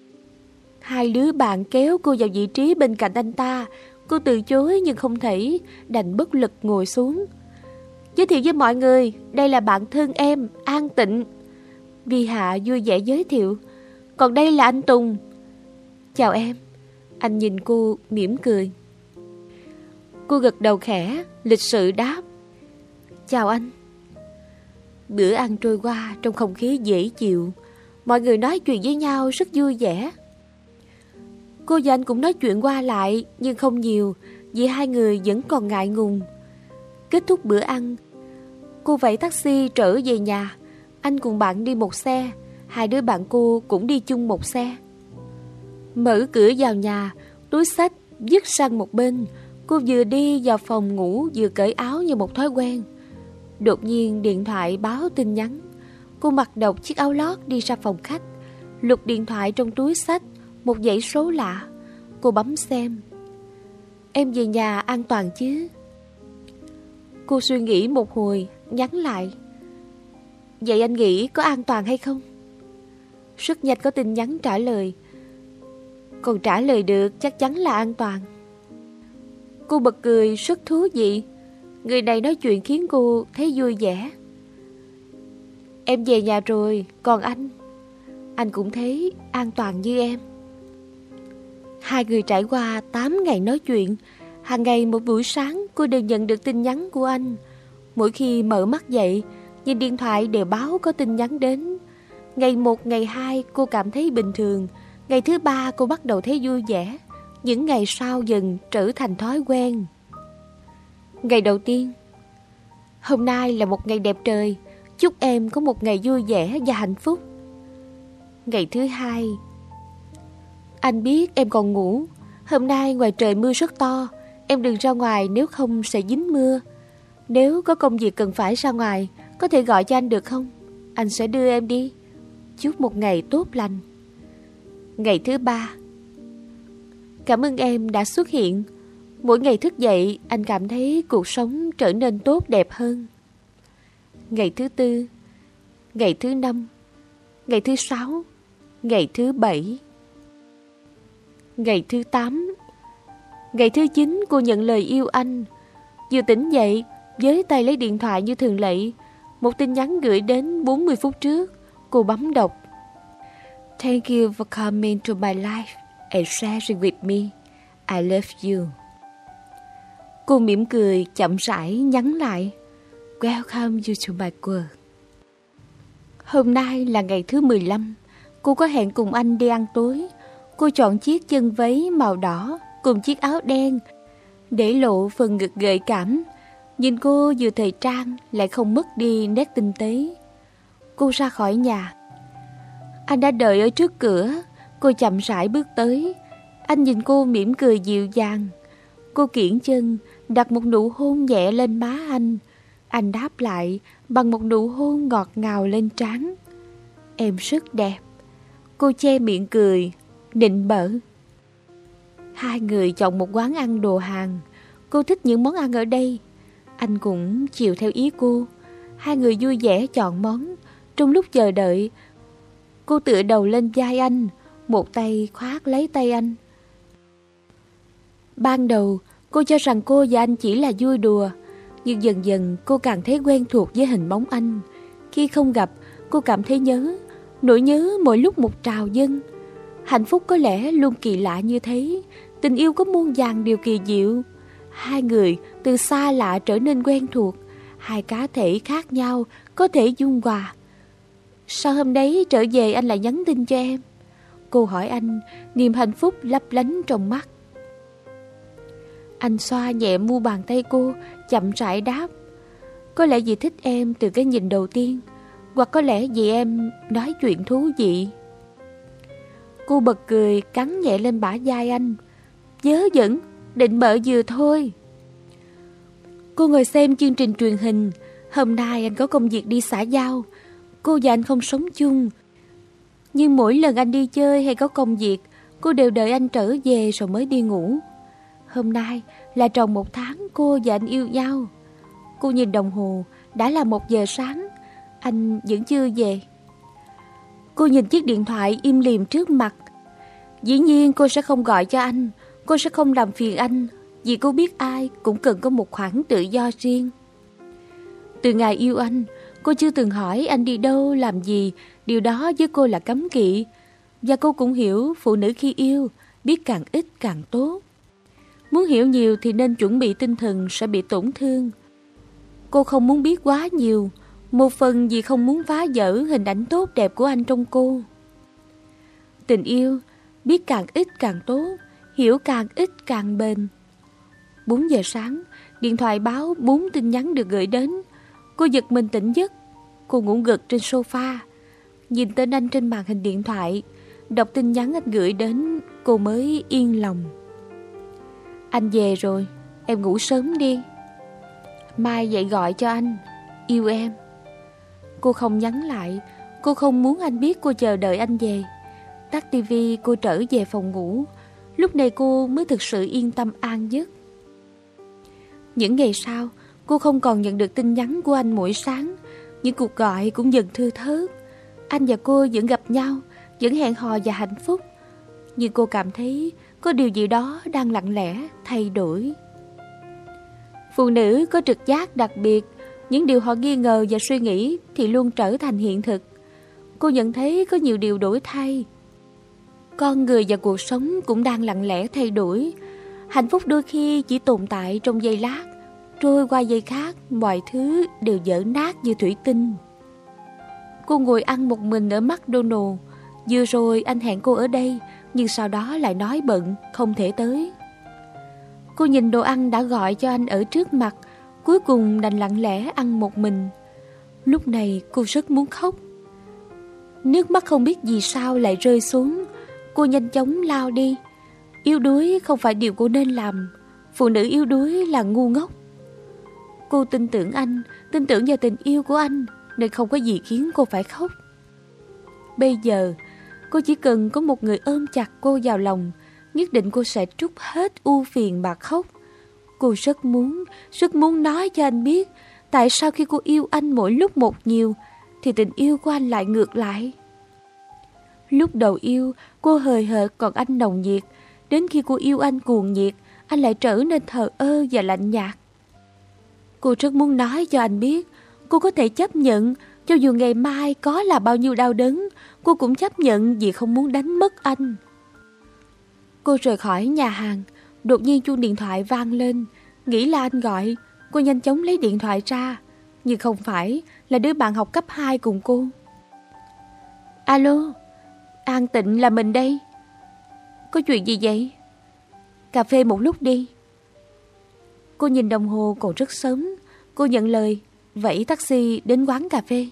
Speaker 1: Hai đứa bạn kéo cô vào vị trí bên cạnh anh ta. Cô từ chối nhưng không thể, đành bất lực ngồi xuống. Giới thiệu với mọi người, đây là bạn thân em, An Tịnh. Vi Hạ vui vẻ giới thiệu. Còn đây là anh Tùng. Chào em. Anh nhìn cô mỉm cười. Cô gật đầu khẽ, lịch sự đáp. Chào anh. Bữa ăn trôi qua trong không khí dễ chịu. Mọi người nói chuyện với nhau rất vui vẻ. Cô và anh cũng nói chuyện qua lại, nhưng không nhiều, vì hai người vẫn còn ngại ngùng. Kết thúc bữa ăn, cô vẫy taxi trở về nhà. Anh cùng bạn đi một xe, hai đứa bạn cô cũng đi chung một xe. Mở cửa vào nhà, túi xách vứt sang một bên. Cô vừa đi vào phòng ngủ vừa cởi áo như một thói quen. Đột nhiên điện thoại báo tin nhắn. Cô mặc độc chiếc áo lót đi ra phòng khách, lục điện thoại trong túi xách, một dãy số lạ. Cô bấm xem. Em về nhà an toàn chứ? Cô suy nghĩ một hồi, nhắn lại. Vậy anh nghĩ có an toàn hay không? Rất nhanh có tin nhắn trả lời. Còn trả lời được chắc chắn là an toàn. Cô bật cười rất thú vị. Người này nói chuyện khiến cô thấy vui vẻ. Em về nhà rồi, còn anh cũng thấy an toàn như em. Hai người trải qua 8 ngày nói chuyện. Hàng ngày một buổi sáng cô đều nhận được tin nhắn của anh. Mỗi khi mở mắt dậy, nhìn điện thoại đều báo có tin nhắn đến. Ngày 1, ngày 2 cô cảm thấy bình thường. Ngày thứ 3 cô bắt đầu thấy vui vẻ. Những ngày sau dần trở thành thói quen. Ngày đầu tiên. Hôm nay là một ngày đẹp trời. Chúc em có một ngày vui vẻ và hạnh phúc. Ngày thứ 2. Anh biết em còn ngủ. Hôm nay ngoài trời mưa rất to. Em đừng ra ngoài nếu không sẽ dính mưa. Nếu có công việc cần phải ra ngoài, có thể gọi cho anh được không? Anh sẽ đưa em đi. Chúc một ngày tốt lành. Ngày thứ 3. Cảm ơn em đã xuất hiện. Mỗi ngày thức dậy, anh cảm thấy cuộc sống trở nên tốt đẹp hơn. Ngày thứ 4. Ngày thứ 5. Ngày thứ 6. Ngày thứ 7. Ngày thứ 8. Ngày thứ 9 cô nhận lời yêu anh. Vừa tỉnh dậy, với tay lấy điện thoại như thường lệ. Một tin nhắn gửi đến 40 phút trước. Cô bấm đọc. Thank you for coming to my life and sharing with me. I love you. Cô mỉm cười chậm rãi nhắn lại. Welcome you to my world. Hôm nay là ngày thứ 15. Cô có hẹn cùng anh đi ăn tối. Cô chọn chiếc chân váy màu đỏ cùng chiếc áo đen để lộ phần ngực gợi cảm. Nhìn cô vừa thời trang lại không mất đi nét tinh tế. Cô ra khỏi nhà. Anh đã đợi ở trước cửa. Cô chậm rãi bước tới. Anh nhìn cô mỉm cười dịu dàng. Cô kiễng chân đặt một nụ hôn nhẹ lên má anh. Anh đáp lại bằng một nụ hôn ngọt ngào lên trán. Em rất đẹp. Cô che miệng cười, nịnh bợ. Hai người chọn một quán ăn đồ Hàn. Cô thích những món ăn ở đây. Anh cũng chiều theo ý cô. Hai người vui vẻ chọn món. Trong lúc chờ đợi, cô tựa đầu lên vai anh, một tay khoác lấy tay anh. Ban đầu, cô cho rằng cô và anh chỉ là vui đùa. Nhưng dần dần cô càng thấy quen thuộc với hình bóng anh. Khi không gặp, cô cảm thấy nhớ. Nỗi nhớ mỗi lúc một trào dâng. Hạnh phúc có lẽ luôn kỳ lạ như thế. Tình yêu có muôn vàn điều kỳ diệu. Hai người từ xa lạ trở nên quen thuộc. Hai cá thể khác nhau có thể dung hòa. Sao hôm đấy trở về anh lại nhắn tin cho em? Cô hỏi anh, niềm hạnh phúc lấp lánh trong mắt. Anh xoa nhẹ mu bàn tay cô, chậm rãi đáp. Có lẽ vì thích em từ cái nhìn đầu tiên, hoặc có lẽ vì em nói chuyện thú vị. Cô bật cười, cắn nhẹ lên bả vai anh. Vớ vẩn, định bợ vừa thôi. Cô ngồi xem chương trình truyền hình. Hôm nay anh có công việc đi xã giao. Cô và anh không sống chung. Nhưng mỗi lần anh đi chơi hay có công việc, cô đều đợi anh trở về rồi mới đi ngủ. Hôm nay là tròn 1 tháng cô và anh yêu nhau. Cô nhìn đồng hồ, đã là 1 giờ sáng. Anh vẫn chưa về. Cô nhìn chiếc điện thoại im lìm trước mặt. Dĩ nhiên cô sẽ không gọi cho anh, cô sẽ không làm phiền anh, vì cô biết ai cũng cần có một khoảng tự do riêng. Từ ngày yêu anh, cô chưa từng hỏi anh đi đâu, làm gì, điều đó với cô là cấm kỵ. Và cô cũng hiểu phụ nữ khi yêu, biết càng ít càng tốt. Muốn hiểu nhiều thì nên chuẩn bị tinh thần sẽ bị tổn thương. Cô không muốn biết quá nhiều, một phần vì không muốn phá vỡ hình ảnh tốt đẹp của anh trong cô. Tình yêu, biết càng ít càng tốt, hiểu càng ít càng bền. 4 giờ sáng, điện thoại báo 4 tin nhắn được gửi đến. Cô giật mình tỉnh giấc. Cô ngủ gật trên sofa, nhìn tên anh trên màn hình điện thoại, đọc tin nhắn anh gửi đến, cô mới yên lòng. Anh về rồi, em ngủ sớm đi. Mai dậy gọi cho anh, yêu em. Cô không nhắn lại, cô không muốn anh biết cô chờ đợi anh về. Tắt tivi, cô trở về phòng ngủ. Lúc này cô mới thực sự yên tâm an giấc. Những ngày sau, cô không còn nhận được tin nhắn của anh mỗi sáng. Những cuộc gọi cũng dần thưa thớt. Anh và cô vẫn gặp nhau, vẫn hẹn hò và hạnh phúc. Nhưng cô cảm thấy có điều gì đó đang lặng lẽ thay đổi. Phụ nữ có trực giác đặc biệt, những điều họ nghi ngờ và suy nghĩ thì luôn trở thành hiện thực. Cô nhận thấy có nhiều điều đổi thay. Con người và cuộc sống cũng đang lặng lẽ thay đổi. Hạnh phúc đôi khi chỉ tồn tại trong giây lát, trôi qua giây khác, mọi thứ đều vỡ nát như thủy tinh. Cô ngồi ăn một mình ở McDonald's. Vừa rồi anh hẹn cô ở đây, nhưng sau đó lại nói bận, không thể tới. Cô nhìn đồ ăn đã gọi cho anh ở trước mặt, cuối cùng đành lặng lẽ ăn một mình. Lúc này cô rất muốn khóc. Nước mắt không biết vì sao lại rơi xuống. Cô nhanh chóng lao đi. Yếu đuối không phải điều cô nên làm. Phụ nữ yếu đuối là ngu ngốc. Cô tin tưởng anh, tin tưởng vào tình yêu của anh, nên không có gì khiến cô phải khóc. Bây giờ, cô chỉ cần có một người ôm chặt cô vào lòng, nhất định cô sẽ trút hết ưu phiền mà khóc. Cô rất muốn nói cho anh biết tại sao khi cô yêu anh mỗi lúc một nhiều thì tình yêu của anh lại ngược lại. Lúc đầu yêu, cô hời hợt còn anh nồng nhiệt. Đến khi cô yêu anh cuồng nhiệt, anh lại trở nên thờ ơ và lạnh nhạt. Cô rất muốn nói cho anh biết cô có thể chấp nhận, cho dù ngày mai có là bao nhiêu đau đớn, cô cũng chấp nhận vì không muốn đánh mất anh. Cô rời khỏi nhà hàng, đột nhiên chuông điện thoại vang lên. Nghĩ là anh gọi, cô nhanh chóng lấy điện thoại ra, nhưng không phải, là đứa bạn học cấp 2 cùng cô. Alo, An Tịnh là mình đây. Có chuyện gì vậy? Cà phê một lúc đi. Cô nhìn đồng hồ còn rất sớm. Cô nhận lời, vẫy taxi đến quán cà phê.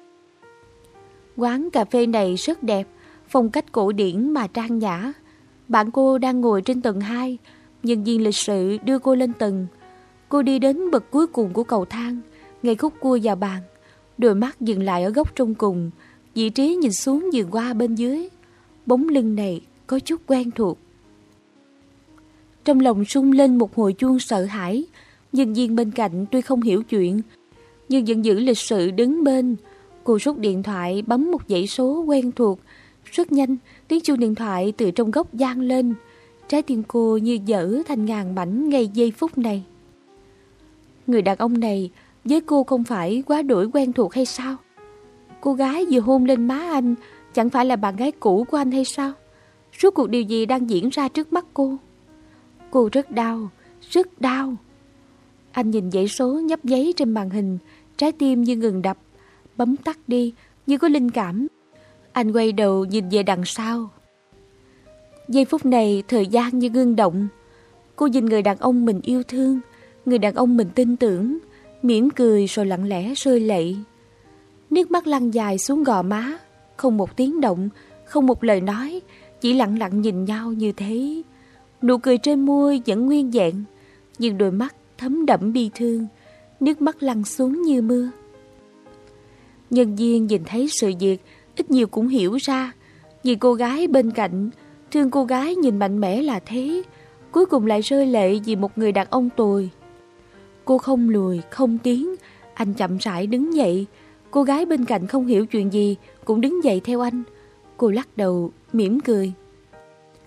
Speaker 1: Quán cà phê này rất đẹp, phong cách cổ điển mà trang nhã. Bạn cô đang ngồi trên tầng 2, nhân viên lịch sự đưa cô lên tầng. Cô đi đến bậc cuối cùng của cầu thang, ngay khúc cua vào bàn. Đôi mắt dừng lại ở góc trong cùng, vị trí nhìn xuống vườn hoa bên dưới. Bóng lưng này có chút quen thuộc. Trong lòng rung lên một hồi chuông sợ hãi. Nhân viên bên cạnh tuy không hiểu chuyện, nhưng vẫn giữ lịch sự đứng bên. Cô rút điện thoại bấm một dãy số quen thuộc. Rất nhanh, tiếng chuông điện thoại từ trong góc vang lên. Trái tim cô như vỡ thành ngàn mảnh ngay giây phút này. Người đàn ông này với cô không phải quá đổi quen thuộc hay sao? Cô gái vừa hôn lên má anh chẳng phải là bạn gái cũ của anh hay sao? Rốt cuộc điều gì đang diễn ra trước mắt cô? Cô rất đau, rất đau. Anh nhìn dãy số nhấp giấy trên màn hình, trái tim như ngừng đập, bấm tắt đi như có linh cảm. Anh quay đầu nhìn về đằng sau. Giây phút này thời gian như ngưng động. Cô nhìn người đàn ông mình yêu thương, người đàn ông mình tin tưởng, mỉm cười rồi lặng lẽ rơi lệ. Nước mắt lăn dài xuống gò má, không một tiếng động, không một lời nói, chỉ lặng lặng nhìn nhau như thế. Nụ cười trên môi vẫn nguyên vẹn, nhưng đôi mắt thấm đẫm bi thương, nước mắt lăn xuống như mưa. Nhân viên nhìn thấy sự việc, ít nhiều cũng hiểu ra. Nhìn cô gái bên cạnh, thương cô gái nhìn mạnh mẽ là thế, cuối cùng lại rơi lệ vì một người đàn ông tồi. Cô không lùi, không tiến, anh chậm rãi đứng dậy. Cô gái bên cạnh không hiểu chuyện gì, cũng đứng dậy theo anh. Cô lắc đầu, mỉm cười.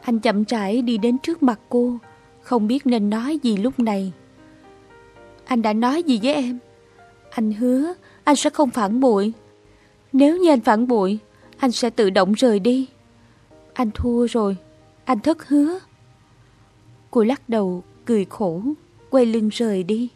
Speaker 1: Anh chậm rãi đi đến trước mặt cô, không biết nên nói gì lúc này. Anh đã nói gì với em? Anh hứa anh sẽ không phản bội. Nếu như anh phản bội, anh sẽ tự động rời đi. Anh thua rồi, anh thất hứa. Cô lắc đầu, cười khổ, quay lưng rời đi.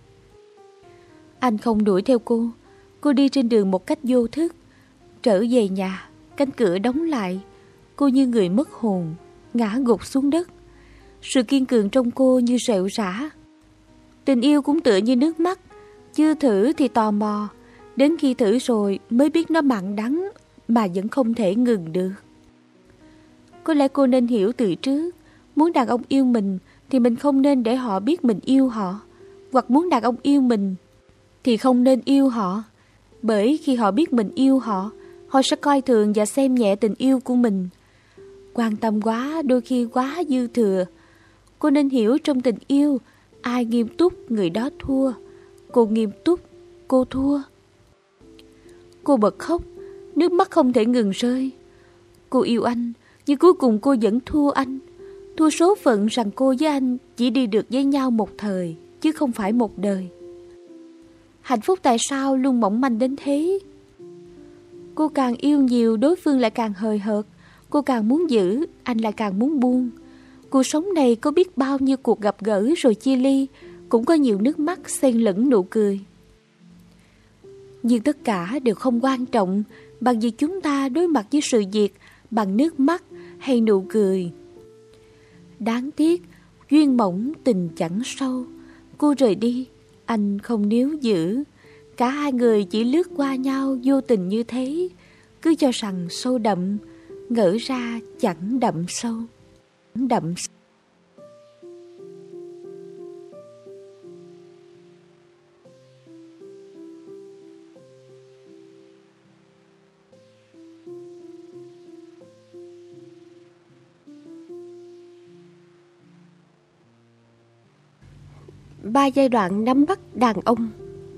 Speaker 1: Anh không đuổi theo cô. Cô đi trên đường một cách vô thức. Trở về nhà, cánh cửa đóng lại. Cô như người mất hồn, ngã gục xuống đất. Sự kiên cường trong cô như rệu rã. Tình yêu cũng tựa như nước mắt, chưa thử thì tò mò, đến khi thử rồi mới biết nó mặn đắng mà vẫn không thể ngừng được. Có lẽ cô nên hiểu từ trước, muốn đàn ông yêu mình thì mình không nên để họ biết mình yêu họ, hoặc muốn đàn ông yêu mình thì không nên yêu họ. Bởi khi họ biết mình yêu họ, họ sẽ coi thường và xem nhẹ tình yêu của mình. Quan tâm quá đôi khi quá dư thừa. Cô nên hiểu trong tình yêu, ai nghiêm túc người đó thua. Cô nghiêm túc, cô thua. Cô bật khóc, nước mắt không thể ngừng rơi. Cô yêu anh, nhưng cuối cùng cô vẫn thua anh. Thua số phận rằng cô với anh chỉ đi được với nhau một thời, chứ không phải một đời. Hạnh phúc tại sao luôn mỏng manh đến thế? Cô càng yêu nhiều, đối phương lại càng hời hợt. Cô càng muốn giữ, anh lại càng muốn buông. Cuộc sống này có biết bao nhiêu cuộc gặp gỡ rồi chia ly, cũng có nhiều nước mắt xen lẫn nụ cười. Nhưng tất cả đều không quan trọng bằng việc chúng ta đối mặt với sự việc bằng nước mắt hay nụ cười. Đáng tiếc, duyên mỏng tình chẳng sâu. Cô rời đi, anh không níu giữ. Cả hai người chỉ lướt qua nhau vô tình như thế, cứ cho rằng sâu đậm, ngỡ ra chẳng đậm sâu. Đậm sâu. Ba giai đoạn nắm bắt đàn ông.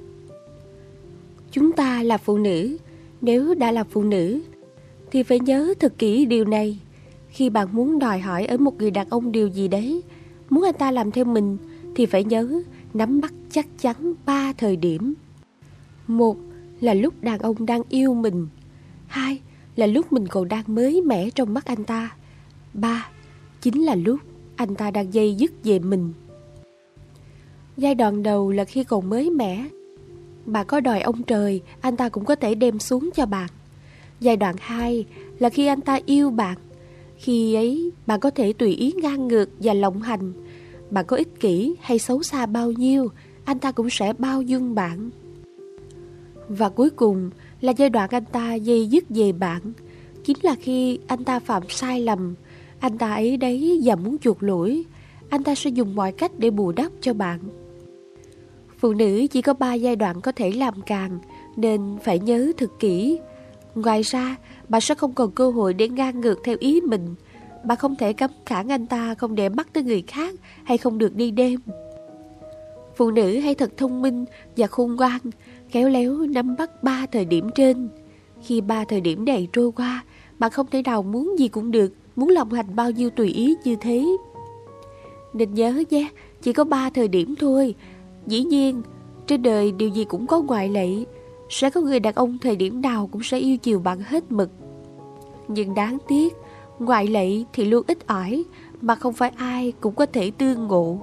Speaker 1: Chúng ta là phụ nữ, nếu đã là phụ nữ thì phải nhớ thật kỹ điều này. Khi bạn muốn đòi hỏi ở một người đàn ông điều gì đấy, muốn anh ta làm theo mình, thì phải nhớ nắm bắt chắc chắn 3 thời điểm. 1 là lúc đàn ông đang yêu mình. 2 là lúc mình còn đang mới mẻ trong mắt anh ta. 3 chính là lúc anh ta đang dây dứt về mình. Giai đoạn đầu là khi còn mới mẻ, bạn có đòi ông trời, anh ta cũng có thể đem xuống cho bạn. Giai đoạn 2 là khi anh ta yêu bạn. Khi ấy bạn có thể tùy ý ngang ngược và lộng hành. Bạn có ích kỷ hay xấu xa bao nhiêu, anh ta cũng sẽ bao dung bạn. Và cuối cùng là giai đoạn anh ta dây dứt về bạn. Chính là khi anh ta phạm sai lầm, anh ta ấy đấy và muốn chuộc lỗi, anh ta sẽ dùng mọi cách để bù đắp cho bạn. Phụ nữ chỉ có 3 giai đoạn có thể làm càng, nên phải nhớ thật kỹ. Ngoài ra, bạn sẽ không còn cơ hội để ngang ngược theo ý mình. Bạn không thể cấm cản anh ta không để mắt tới người khác hay không được đi đêm. Phụ nữ hay thật thông minh và khôn ngoan, khéo léo nắm bắt 3 thời điểm trên. Khi 3 thời điểm này trôi qua, bạn không thể nào muốn gì cũng được, muốn lộng hành bao nhiêu tùy ý như thế. Nên nhớ nhé, chỉ có 3 thời điểm thôi. Dĩ nhiên, trên đời điều gì cũng có ngoại lệ. Sẽ có người đàn ông thời điểm nào cũng sẽ yêu chiều bạn hết mực. Nhưng đáng tiếc, ngoại lệ thì luôn ít ỏi, mà không phải ai cũng có thể tương ngộ.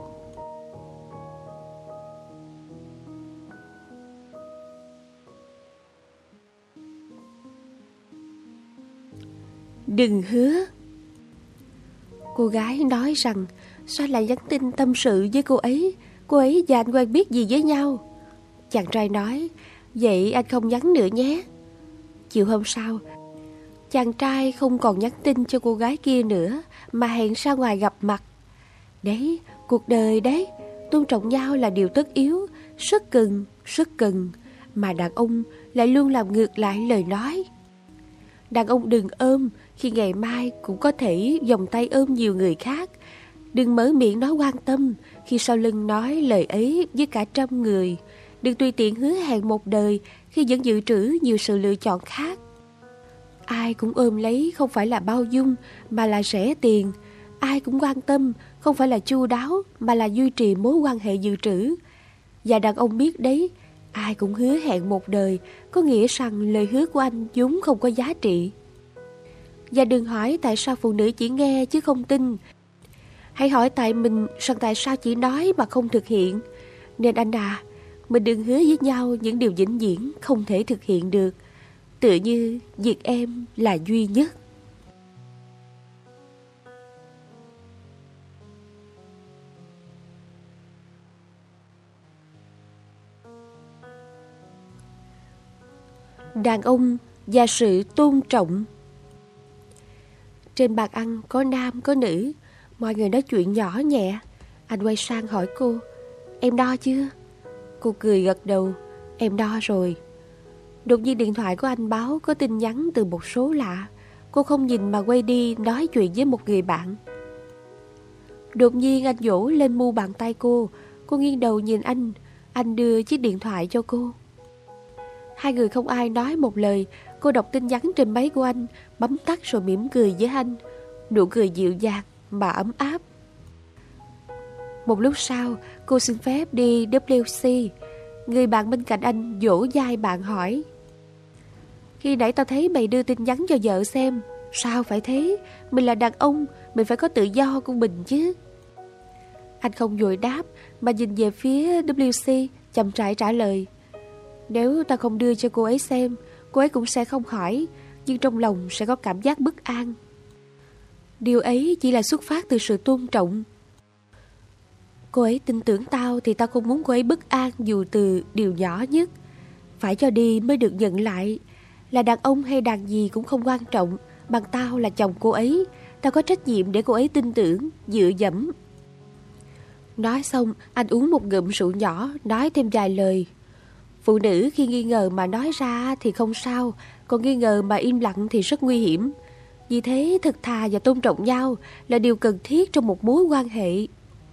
Speaker 1: Đừng hứa. Cô gái nói rằng sao lại nhắn tin tâm sự với cô ấy và anh quen biết gì với nhau. Chàng trai nói, vậy anh không nhắn nữa nhé. Chiều hôm sau, chàng trai không còn nhắn tin cho cô gái kia nữa, mà hẹn ra ngoài gặp mặt. Đấy, cuộc đời đấy, tôn trọng nhau là điều tất yếu, rất cần, mà đàn ông lại luôn làm ngược lại lời nói. Đàn ông đừng ôm khi ngày mai cũng có thể vòng tay ôm nhiều người khác. Đừng mở miệng nói quan tâm khi sau lưng nói lời ấy với cả 100 người. Đừng tùy tiện hứa hẹn một đời khi vẫn dự trữ nhiều sự lựa chọn khác. Ai cũng ôm lấy không phải là bao dung, mà là rẻ tiền. ai cũng quan tâm, không phải là chu đáo mà là duy trì mối quan hệ dự trữ. Và đàn ông biết đấy, ai cũng hứa hẹn một đời, có nghĩa rằng lời hứa của anh vốn không có giá trị. Và đừng hỏi tại sao phụ nữ chỉ nghe chứ không tin. Hãy hỏi tại mình rằng tại sao chỉ nói mà không thực hiện. Nên anh à, mình đừng hứa với nhau những điều vĩnh viễn không thể thực hiện được. Tựa như việc em là duy nhất. Đàn ông và sự tôn trọng. Trên bàn ăn có nam có nữ, mọi người nói chuyện nhỏ nhẹ. Anh quay sang hỏi cô, em đo chưa? Cô cười gật đầu, em đo rồi. Đột nhiên điện thoại của anh báo có tin nhắn từ một số lạ. Cô không nhìn mà quay đi nói chuyện với một người bạn. Đột nhiên anh vỗ lên mu bàn tay cô nghiêng đầu nhìn anh đưa chiếc điện thoại cho cô. Hai người không ai nói một lời. Cô đọc tin nhắn trên máy của anh, bấm tắt rồi mỉm cười với anh. Nụ cười dịu dàng mà ấm áp. Một lúc sau, cô xin phép đi WC. Người bạn bên cạnh anh vỗ vai bạn hỏi, khi nãy tao thấy mày đưa tin nhắn cho vợ xem. Sao phải thế? Mình là đàn ông, mình phải có tự do của mình chứ. Anh không vội đáp mà nhìn về phía WC, chậm rãi trả lời, nếu ta không đưa cho cô ấy xem, cô ấy cũng sẽ không hỏi, nhưng trong lòng sẽ có cảm giác bất an. Điều ấy chỉ là xuất phát từ sự tôn trọng. Cô ấy tin tưởng tao thì tao không muốn cô ấy bất an dù từ điều nhỏ nhất. Phải cho đi mới được nhận lại. Là đàn ông hay đàn gì cũng không quan trọng, bằng tao là chồng cô ấy. Tao có trách nhiệm để cô ấy tin tưởng, dựa dẫm. Nói xong, anh uống một ngụm rượu nhỏ, nói thêm vài lời. Phụ nữ khi nghi ngờ mà nói ra thì không sao, còn nghi ngờ mà im lặng thì rất nguy hiểm. Vì thế thật thà và tôn trọng nhau là điều cần thiết trong một mối quan hệ.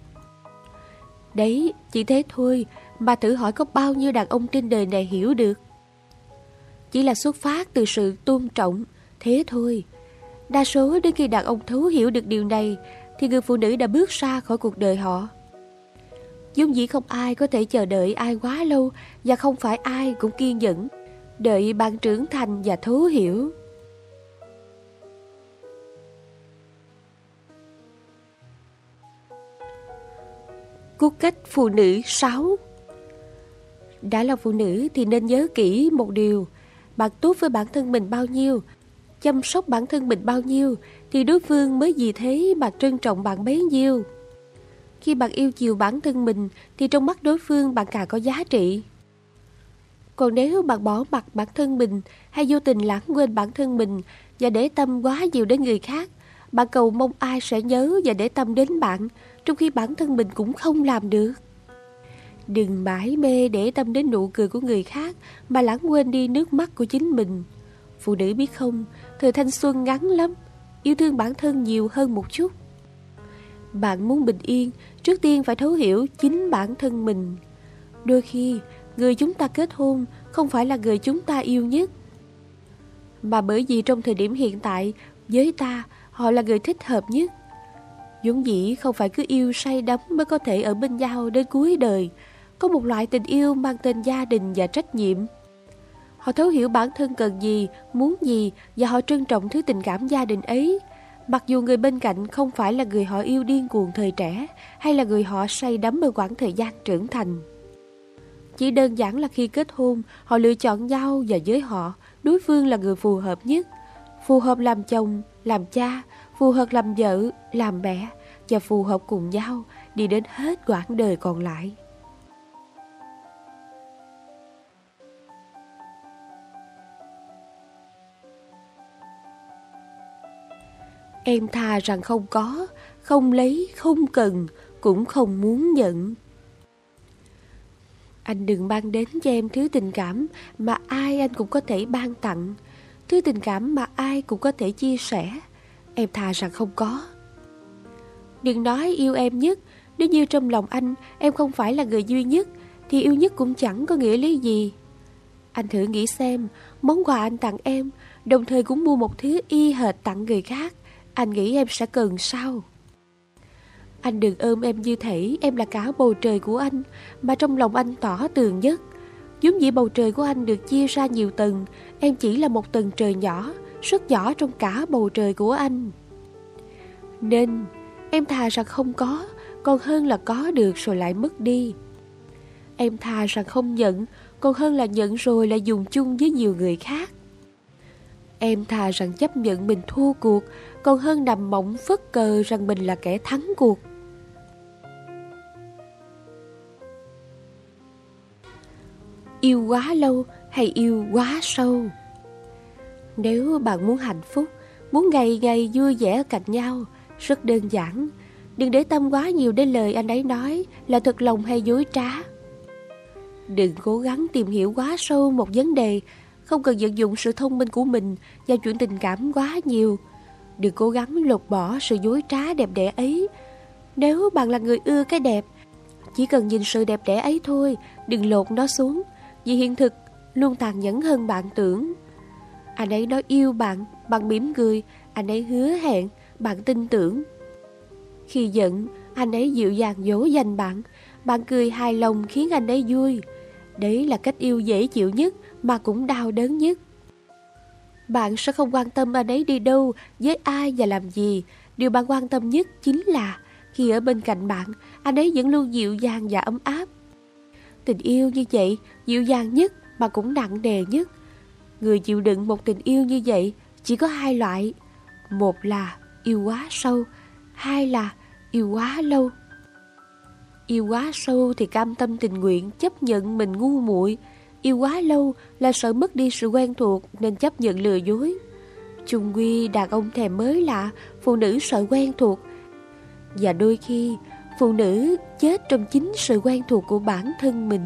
Speaker 1: Đấy, chỉ thế thôi mà thử hỏi có bao nhiêu đàn ông trên đời này hiểu được. Chỉ là xuất phát từ sự tôn trọng, thế thôi. Đa số đến khi đàn ông thấu hiểu được điều này thì người phụ nữ đã bước ra khỏi cuộc đời họ. Vốn dĩ không ai có thể chờ đợi ai quá lâu, và không phải ai cũng kiên nhẫn đợi bạn trưởng thành và thấu hiểu. Cốt cách phụ nữ 6. Đã là phụ nữ thì nên nhớ kỹ một điều. Bạn tốt với bản thân mình bao nhiêu, chăm sóc bản thân mình bao nhiêu, thì đối phương mới vì thế mà trân trọng bạn bấy nhiêu. Khi bạn yêu chiều bản thân mình thì trong mắt đối phương bạn càng có giá trị. Còn nếu bạn bỏ mặc bản thân mình hay vô tình lãng quên bản thân mình và để tâm quá nhiều đến người khác, bạn cầu mong ai sẽ nhớ và để tâm đến bạn, trong khi bản thân mình cũng không làm được. Đừng mãi mê để tâm đến nụ cười của người khác mà lãng quên đi nước mắt của chính mình. Phụ nữ biết không, thời thanh xuân ngắn lắm, yêu thương bản thân nhiều hơn một chút. Bạn muốn bình yên, trước tiên phải thấu hiểu chính bản thân mình. Đôi khi, người chúng ta kết hôn không phải là người chúng ta yêu nhất, mà bởi vì trong thời điểm hiện tại, với ta, họ là người thích hợp nhất. Vốn dĩ không phải cứ yêu say đắm mới có thể ở bên nhau đến cuối đời. Có một loại tình yêu mang tên gia đình và trách nhiệm. Họ thấu hiểu bản thân cần gì, muốn gì, và họ trân trọng thứ tình cảm gia đình ấy. Mặc dù người bên cạnh không phải là người họ yêu điên cuồng thời trẻ, hay là người họ say đắm ở quãng thời gian trưởng thành. Chỉ đơn giản là khi kết hôn, họ lựa chọn nhau và với họ, đối phương là người phù hợp nhất. Phù hợp làm chồng, làm cha, phù hợp làm vợ, làm mẹ, và phù hợp cùng nhau đi đến hết quãng đời còn lại. Em thà rằng không có, không lấy, không cần, cũng không muốn nhận. Anh đừng mang đến cho em thứ tình cảm mà ai anh cũng có thể ban tặng, thứ tình cảm mà ai cũng có thể chia sẻ. Em thà rằng không có. Đừng nói yêu em nhất, nếu như trong lòng anh em không phải là người duy nhất thì yêu nhất cũng chẳng có nghĩa lý gì. Anh thử nghĩ xem, món quà anh tặng em, đồng thời cũng mua một thứ y hệt tặng người khác, anh nghĩ em sẽ cần sao? Anh đừng ôm em như thể em là cả bầu trời của anh, mà trong lòng anh tỏ tường nhất. Giống như bầu trời của anh được chia ra nhiều tầng, em chỉ là một tầng trời nhỏ, rất nhỏ trong cả bầu trời của anh. Nên em thà rằng không có, còn hơn là có được rồi lại mất đi. Em thà rằng không nhận, còn hơn là nhận rồi lại dùng chung với nhiều người khác. Em thà rằng chấp nhận mình thua cuộc, còn hơn nằm mộng phất cờ rằng mình là kẻ thắng cuộc. Yêu quá lâu hay yêu quá sâu? Nếu bạn muốn hạnh phúc, muốn ngày ngày vui vẻ cạnh nhau, rất đơn giản. Đừng để tâm quá nhiều đến lời anh ấy nói là thật lòng hay dối trá. Đừng cố gắng tìm hiểu quá sâu một vấn đề, không cần vận dụng sự thông minh của mình vào chuyện tình cảm quá nhiều. Đừng cố gắng lột bỏ sự dối trá đẹp đẽ ấy. Nếu bạn là người ưa cái đẹp, chỉ cần nhìn sự đẹp đẽ ấy thôi, đừng lột nó xuống, vì hiện thực luôn tàn nhẫn hơn bạn tưởng. Anh ấy nói yêu bạn, bạn mỉm cười. Anh ấy hứa hẹn, bạn tin tưởng. Khi giận, anh ấy dịu dàng dỗ dành bạn, bạn cười hài lòng khiến anh ấy vui. Đấy là cách yêu dễ chịu nhất mà cũng đau đớn nhất. Bạn sẽ không quan tâm anh ấy đi đâu, với ai và làm gì. Điều bạn quan tâm nhất chính là khi ở bên cạnh bạn, anh ấy vẫn luôn dịu dàng và ấm áp. Tình yêu như vậy, dịu dàng nhất mà cũng nặng nề nhất. Người chịu đựng một tình yêu như vậy chỉ có hai loại. Một là yêu quá sâu, hai là yêu quá lâu. Yêu quá sâu thì cam tâm tình nguyện chấp nhận mình ngu muội. Yêu quá lâu là sợ mất đi sự quen thuộc nên chấp nhận lừa dối. Chung quy đàn ông thèm mới lạ, phụ nữ sợ quen thuộc. Và đôi khi phụ nữ chết trong chính sự quen thuộc của bản thân mình.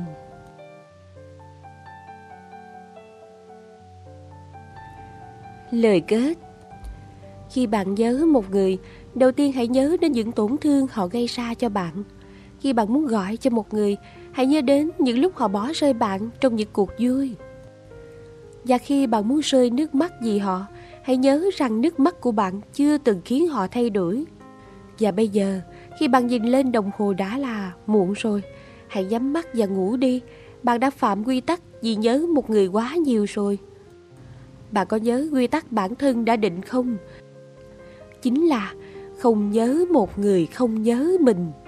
Speaker 1: Lời kết. Khi bạn nhớ một người, đầu tiên hãy nhớ đến những tổn thương họ gây ra cho bạn. Khi bạn muốn gọi cho một người, hãy nhớ đến những lúc họ bỏ rơi bạn trong những cuộc vui. Và khi bạn muốn rơi nước mắt vì họ, hãy nhớ rằng nước mắt của bạn chưa từng khiến họ thay đổi. Và bây giờ, khi bạn nhìn lên đồng hồ đã là muộn rồi, hãy nhắm mắt và ngủ đi. Bạn đã phạm quy tắc vì nhớ một người quá nhiều rồi. Bạn có nhớ quy tắc bản thân đã định không? Chính là không nhớ một người không nhớ mình.